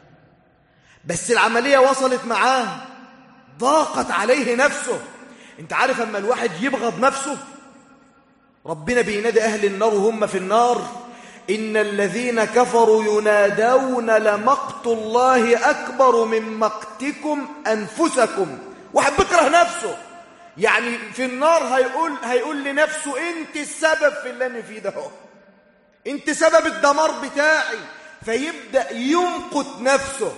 بس العمليه وصلت معاه، ضاقت عليه نفسه. انت عارف اما الواحد يبغض نفسه، ربنا بينادي اهل النار وهم في النار: إن الذين كفروا ينادون لمقت الله أكبر من مقتكم أنفسكم. واحد بيكره نفسه، يعني في النار هيقول لنفسه أنت السبب في اللي أنا فيه ده، أنت سبب الدمار بتاعي، فيبدأ يمقت نفسه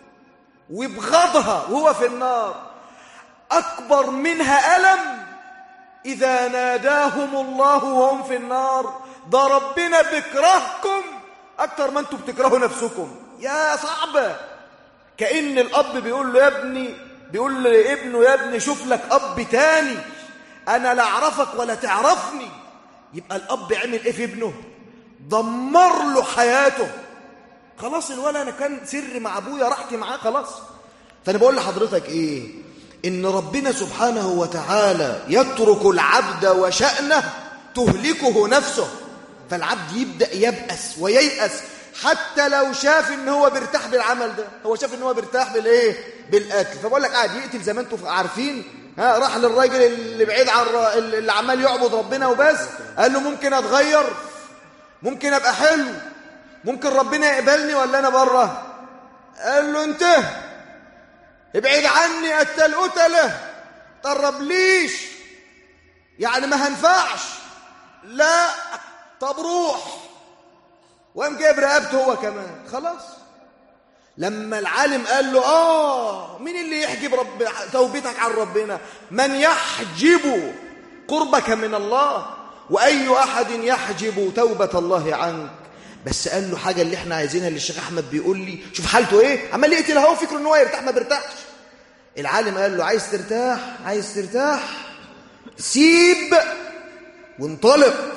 ويبغضها وهو في النار. أكبر منها ألم إذا ناداهم الله وهم في النار، ده ربنا بيكرهكم أكتر ما أنتم بتكرهوا نفسكم. يا صعبة. كأن الأب بيقول له يا ابني، بيقول لابنه يا ابني شوف لك أب تاني، أنا لا أعرفك ولا تعرفني. يبقى الأب عمل إيه في ابنه؟ دمر له حياته. خلاص الولد أنا كان سر مع أبويا، راحتي معاه خلاص. فأنا بقول لحضرتك إيه؟ إن ربنا سبحانه وتعالى يترك العبد وشأنه تهلكه نفسه، فالعبد يبدأ يبأس وييأس حتى لو شاف ان هو بيرتاح بالعمل ده. هو شاف ان هو بيرتاح بالايه؟ بالقتل. فبقول لك قاعد يقتل زي ما انتم عارفين. راح للراجل اللي بعيد عن اللي عمال يعبد ربنا وبس، قال له ممكن اتغير، ممكن ابقى حلو، ممكن ربنا يقبلني ولا انا بره. قال له انت ابعد عني قتله، قربليش، يعني ما هنفعش. لا، طب روح. وقام جايب رقبته هو كمان. خلاص لما العالم قال له مين اللي يحجب توبتك عن ربنا؟ من يحجب قربك من الله، واي احد يحجب توبة الله عنك. بس قال له حاجه اللي احنا عايزينها، اللي الشيخ احمد بيقول لي شوف حالته ايه، عمال يقتل اهو، فكره ان هو يرتاح، ما بيرتاحش. العالم قال له عايز ترتاح سيب وانطلق،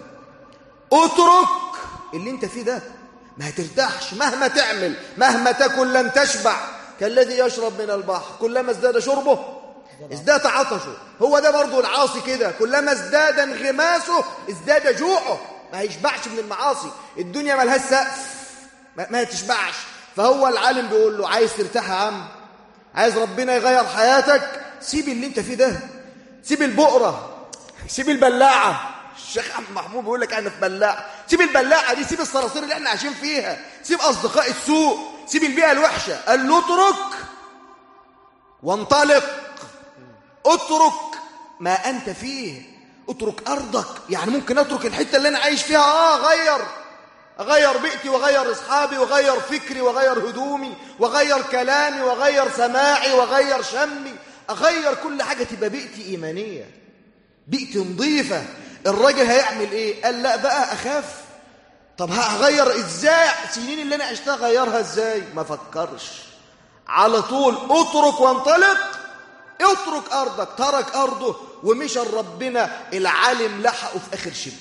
اترك اللي انت فيه ده، ما هترتاحش مهما تعمل، مهما تاكل لن تشبع، كالذي يشرب من البحر كلما ازداد شربه ازداد عطشه. هو ده برضو العاصي كده، كلما ازداد انغماسه ازداد جوعه، ما هيشبعش من المعاصي. الدنيا مالهاش سقف، ما تشبعش. فهو العالم بيقول له عايز ترتاح يا عم، عايز ربنا يغير حياتك، سيب اللي انت فيه ده، سيب البقرة، سيب البلاعة. الشيخ أحمد محمود بيقول لك احنا في بلاعة، سيب البلاعة دي، سيب الصراصير اللي احنا عايشين فيها، سيب أصدقاء السوء، سيب البيئة الوحشة. قال له اترك وانطلق، اترك ما أنت فيه، اترك أرضك. يعني ممكن أترك الحتة اللي أنا عايش فيها، أغير بيئتي، وأغير أصحابي، وأغير فكري، وأغير هدومي، وأغير كلامي، وأغير سماعي، وأغير شمي، أغير كل حاجة تبقى بيئتي إيمانية، بيئتي نظيفة. الراجل هيعمل إيه؟ قال لا بقى أخاف. طب هغير إزاي؟ سنين اللي أنا عشتها غيرها إزاي؟ ما فكرش، على طول اترك وانطلق. اترك أرضك، ترك أرضه ومشى ربنا. العالم لحقه في آخر شبر،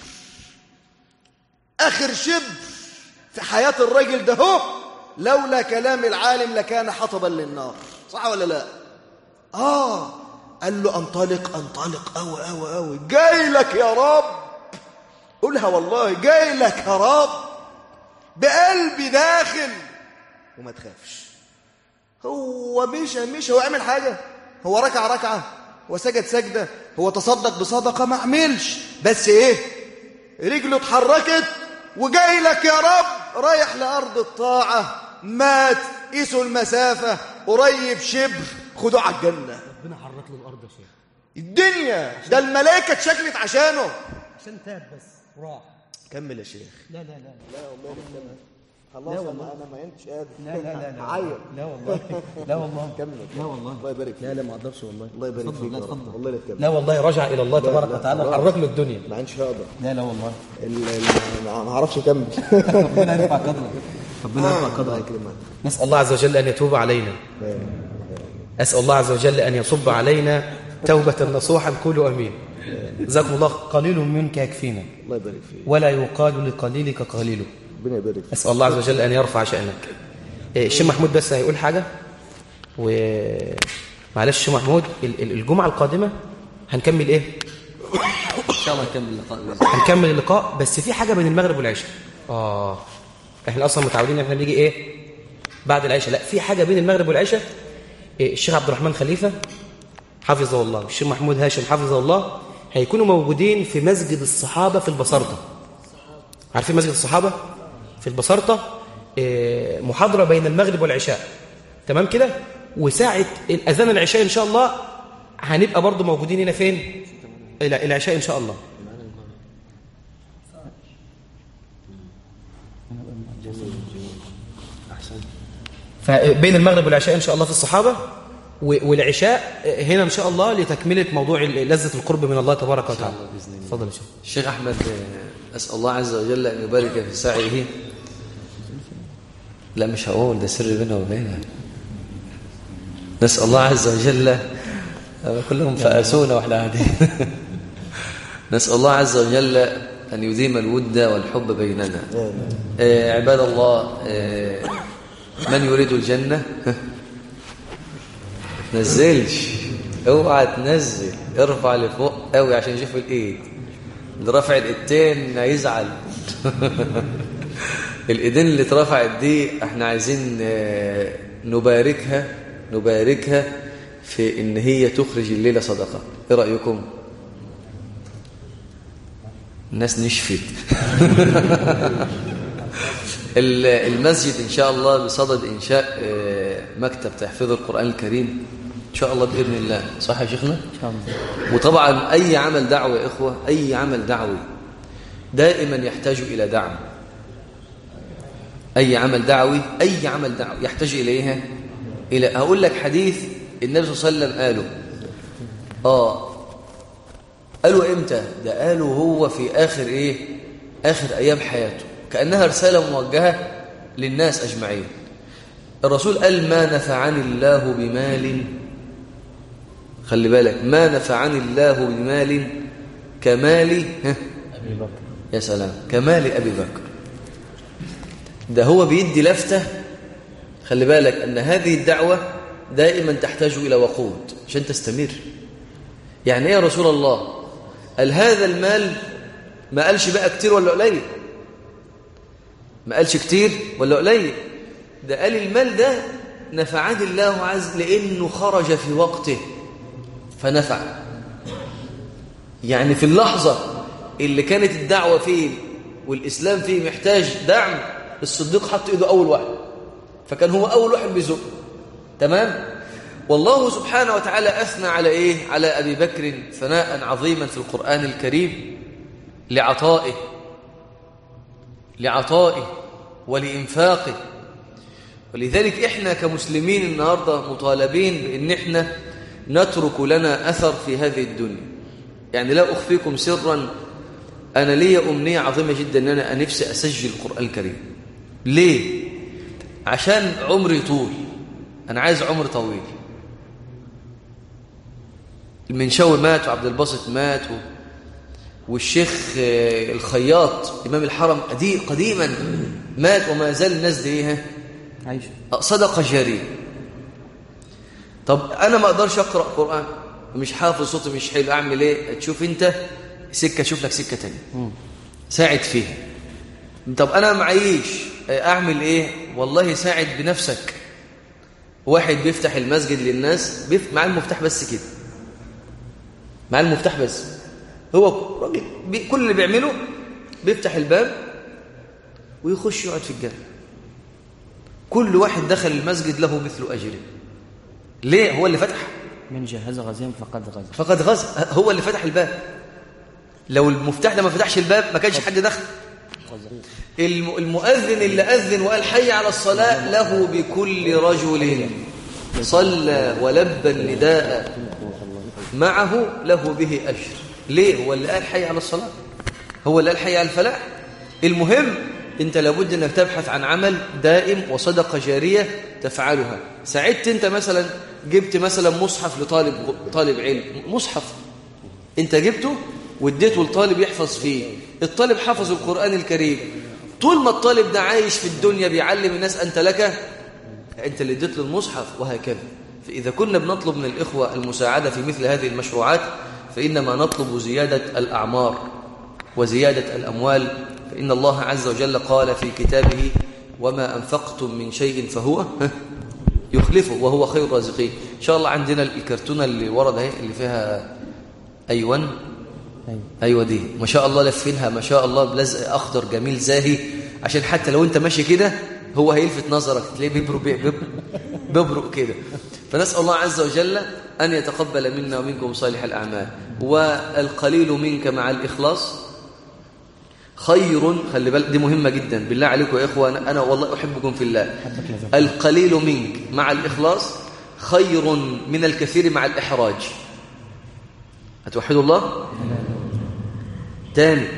آخر شبر في حياة الرجل ده. هو لولا كلام العالم لكان حطبا للنار، صح ولا لا؟ قال له انطلق أوي، جاي لك يا رب. قولها والله، جاي لك يا رب بقلبي داخل. وما تخافش. هو مشى هو عمل حاجة؟ هو ركعة؟ هو سجد سجدة؟ هو تصدق بصدقة؟ ما عملش. بس ايه؟ رجله اتحركت وجاي لك يا رب، رايح لأرض الطاعة. مات، قيسوا المسافة، قريب شبر، خدوه على الجنة. ربنا حرك له الأرض يا شيخ. الدنيا ده الملائكة اتشكلت عشانه، عشان تاب بس وراح. كمل يا شيخ. لا والله خلاص انا ما انتش قادر. لا عيط. لا والله لا والله كمل. لا والله الله يبارك فيك. لا ما اقدرش والله. الله يبارك فيك. والله لا تكمل. لا والله رجع الى الله تبارك وتعالى، حرك له الدنيا. ما عنديش هقدر. لا والله ما اعرفش اكمل. ربنا يرفع قدرك، ربنا يرفع قدرك. نسال الله عز وجل ان يتوب علينا. اسال الله عز وجل ان يصب علينا توبه نصوحا. قولوا امين. جزاكم الله. قليل منك يكفينا، الله يبارك فيك، ولا يقال لقليلك قليل. ربنا يبارك فيك. اسال الله عز وجل ان يرفع شانك. الشيخ محمود بس هيقول حاجه، ومعلش الشيخ محمود الجمعه القادمه هنكمل ايه ان شاء الله نكمل اللقاء. هنكمل اللقاء، بس في حاجه بين المغرب والعشاء. احنا اصلا متعودين ان احنا بنيجي ايه بعد العشاء. لا، في حاجه بين المغرب والعشاء. الشيخ عبد الرحمن خليفه حفظه الله والشيخ محمود هاشم حفظه الله هيكونوا موجودين في مسجد الصحابه في البصرة. عارفين مسجد الصحابه في البصرة؟ محاضره بين المغرب والعشاء، تمام كده. وساعه الاذان العشاء ان شاء الله هنبقى برضو موجودين هنا. فين؟ العشاء ان شاء الله. فبين المغرب والعشاء ان شاء الله في الصحابه، والعشاء هنا ان شاء الله لتكمله موضوع لذه القرب من الله تبارك وتعالى. تفضل يا شيخ. الشيخ احمد، اسال الله عز وجل ان يبارك في سعيه. لا مش هقول، ده سر بيننا وبينها. نسال الله عز وجل، كلهم فاسونا واحنا قاعدين. نسال الله عز وجل ان يديم الود والحب بيننا. عباد الله، من يريد الجنه تنزلش، اوعى تنزل، ارفع لفوق قوي عشان يشوف الايد. اللي رفع الايدين هيزعل. الايدين اللي اترفعت دي احنا عايزين نباركها في ان هي تخرج الليله صدقه. ايه رايكم؟ الناس نشفت. المسجد ان شاء الله بصدد انشاء مكتب تحفيظ القرآن الكريم ان شاء الله باذن الله. صح يا شيخنا؟ ان شاء الله. وطبعا اي عمل دعوي يا اخوه، اي عمل دعوي دائما يحتاج الى دعم. اي عمل دعوي يحتاج اليها. هقول لك حديث النبي صلى الله عليه وسلم قالوا امتى؟ ده قالوا هو في اخر ايام حياته، كانها رساله موجهه للناس اجمعين. الرسول قال: ما نفعني الله بمال، خلي بالك، ما نفعني الله بمال كمال أبي بكر. يا سلام، كمال أبي بكر. ده هو بيدي لفتة، خلي بالك أن هذه الدعوة دائما تحتاج إلى وقود عشان تستمر. يعني إيه يا رسول الله؟ قال هذا المال، ما قالش بقى كتير ولا قليل، ما قالش كتير ولا قليل، ده قال المال ده نفعني الله عز لأنه خرج في وقته فنفع. يعني في اللحظة اللي كانت الدعوة فيه والإسلام فيه محتاج دعم، الصديق حط إيده أول واحد، فكان هو أول واحد بيزق. تمام؟ والله سبحانه وتعالى أثنى على إيه؟ على أبي بكر ثناء عظيما في القرآن الكريم لعطائه ولإنفاقه. ولذلك إحنا كمسلمين النهاردة مطالبين بأن إحنا نترك لنا أثر في هذه الدنيا. يعني لا أخفيكم سرا، أنا لي أمنية عظيمة جدا أن أنا نفسي أسجل القرآن الكريم. ليه؟ عشان عمري طول، أنا عايز عمر طويل. المنشاوي مات وعبد الباسط مات والشيخ الخياط إمام الحرم قديما مات، وما زال الناس دي ايه عايشه، صدقة جارية. طب أنا ما أقدرش أقرأ قرآن، مش حافظ، صوتي مش حلو، أعمل إيه؟ تشوف أنت سكة، تشوف لك سكة تانية ساعد فيها. طب أنا معيش، أعمل إيه؟ والله ساعد بنفسك. واحد بيفتح المسجد للناس مع المفتاح بس كده، مع المفتاح بس، هو راجل كل اللي بيعمله بيفتح الباب ويخش يقعد في الجنة. كل واحد دخل المسجد له مثل أجره. ليه؟ هو اللي فتح. من جهز غازيا فقد غز، هو اللي فتح الباب. لو المفتاح ده ما فتحش الباب ما كانش حد دخل. المؤذن اللي أذن وقال حي على الصلاة له بكل رجل صلى ولبى النداء معه له به أجر. ليه؟ هو اللي قال حي على الصلاة، هو اللي قال حي على الفلاح. المهم أنت لابد أنك تبحث عن عمل دائم وصدقة جارية تفعلها. ساعدت أنت مثلا، جبت مثلا مصحف لطالب علم، مصحف أنت جبته واديته لطالب يحفظ فيه، الطالب حفظ القرآن الكريم، طول ما الطالب ده عايش في الدنيا بيعلم الناس أنت لك، أنت اللي اديت له المصحف، وهكذا. فإذا كنا بنطلب من الإخوة المساعدة في مثل هذه المشروعات، فإنما نطلب زيادة الأعمار وزيادة الأموال. فإن الله عز وجل قال في كتابه وما أنفقتم من شيء فهو يخلفه وهو خير الرازقين. إن شاء الله عندنا الكرتونة اللي ورد اهي اللي فيها أيوة دي ما شاء الله لفينها ما شاء الله بلزق أخضر جميل زاهي، عشان حتى لو أنت ماشي كده هو هيلفت نظرك، تلاقيه بيبرق كده. فنسأل الله عز وجل أن يتقبل منا ومنكم صالح الأعمال. والقليل منك مع الإخلاص خير، خلي بالك دي مهمة جدا بالله عليكم يا إخوة، أنا والله أحبكم في الله. القليل منك مع الإخلاص خير من الكثير مع الإحراج. هتوحدوا الله؟ تاني،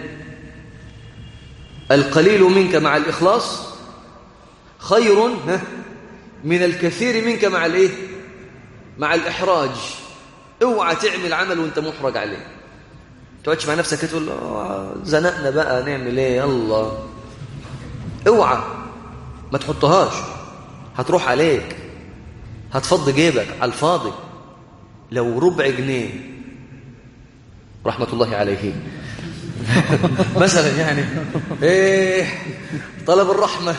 القليل منك مع الإخلاص خير من الكثير منك مع الإيه؟ مع الإحراج. اوعى تعمل عمل وانت محرج عليه، تقعدش مع نفسك تقول زنقنا بقى نعمل ايه يلا. اوعى ما تحطهاش، هتروح عليك، هتفض جيبك على الفاضي. لو ربع جنيه رحمة الله عليه مثلا، يعني ايه طلب الرحمة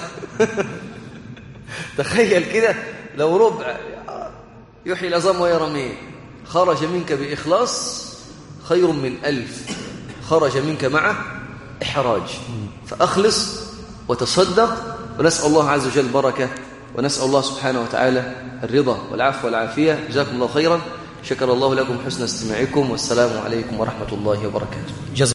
تخيل كده لو ربع يحيي العظام ويرميه، خرج منك بإخلاص خير من 1000 خرج منك مع إحراج. فأخلص وتصدق، ونسأل الله عز وجل البركة، ونسأل الله سبحانه وتعالى الرضا والعفو والعافية. جزاكم الله خيرا، شكر الله لكم حسن استماعكم، والسلام عليكم ورحمة الله وبركاته.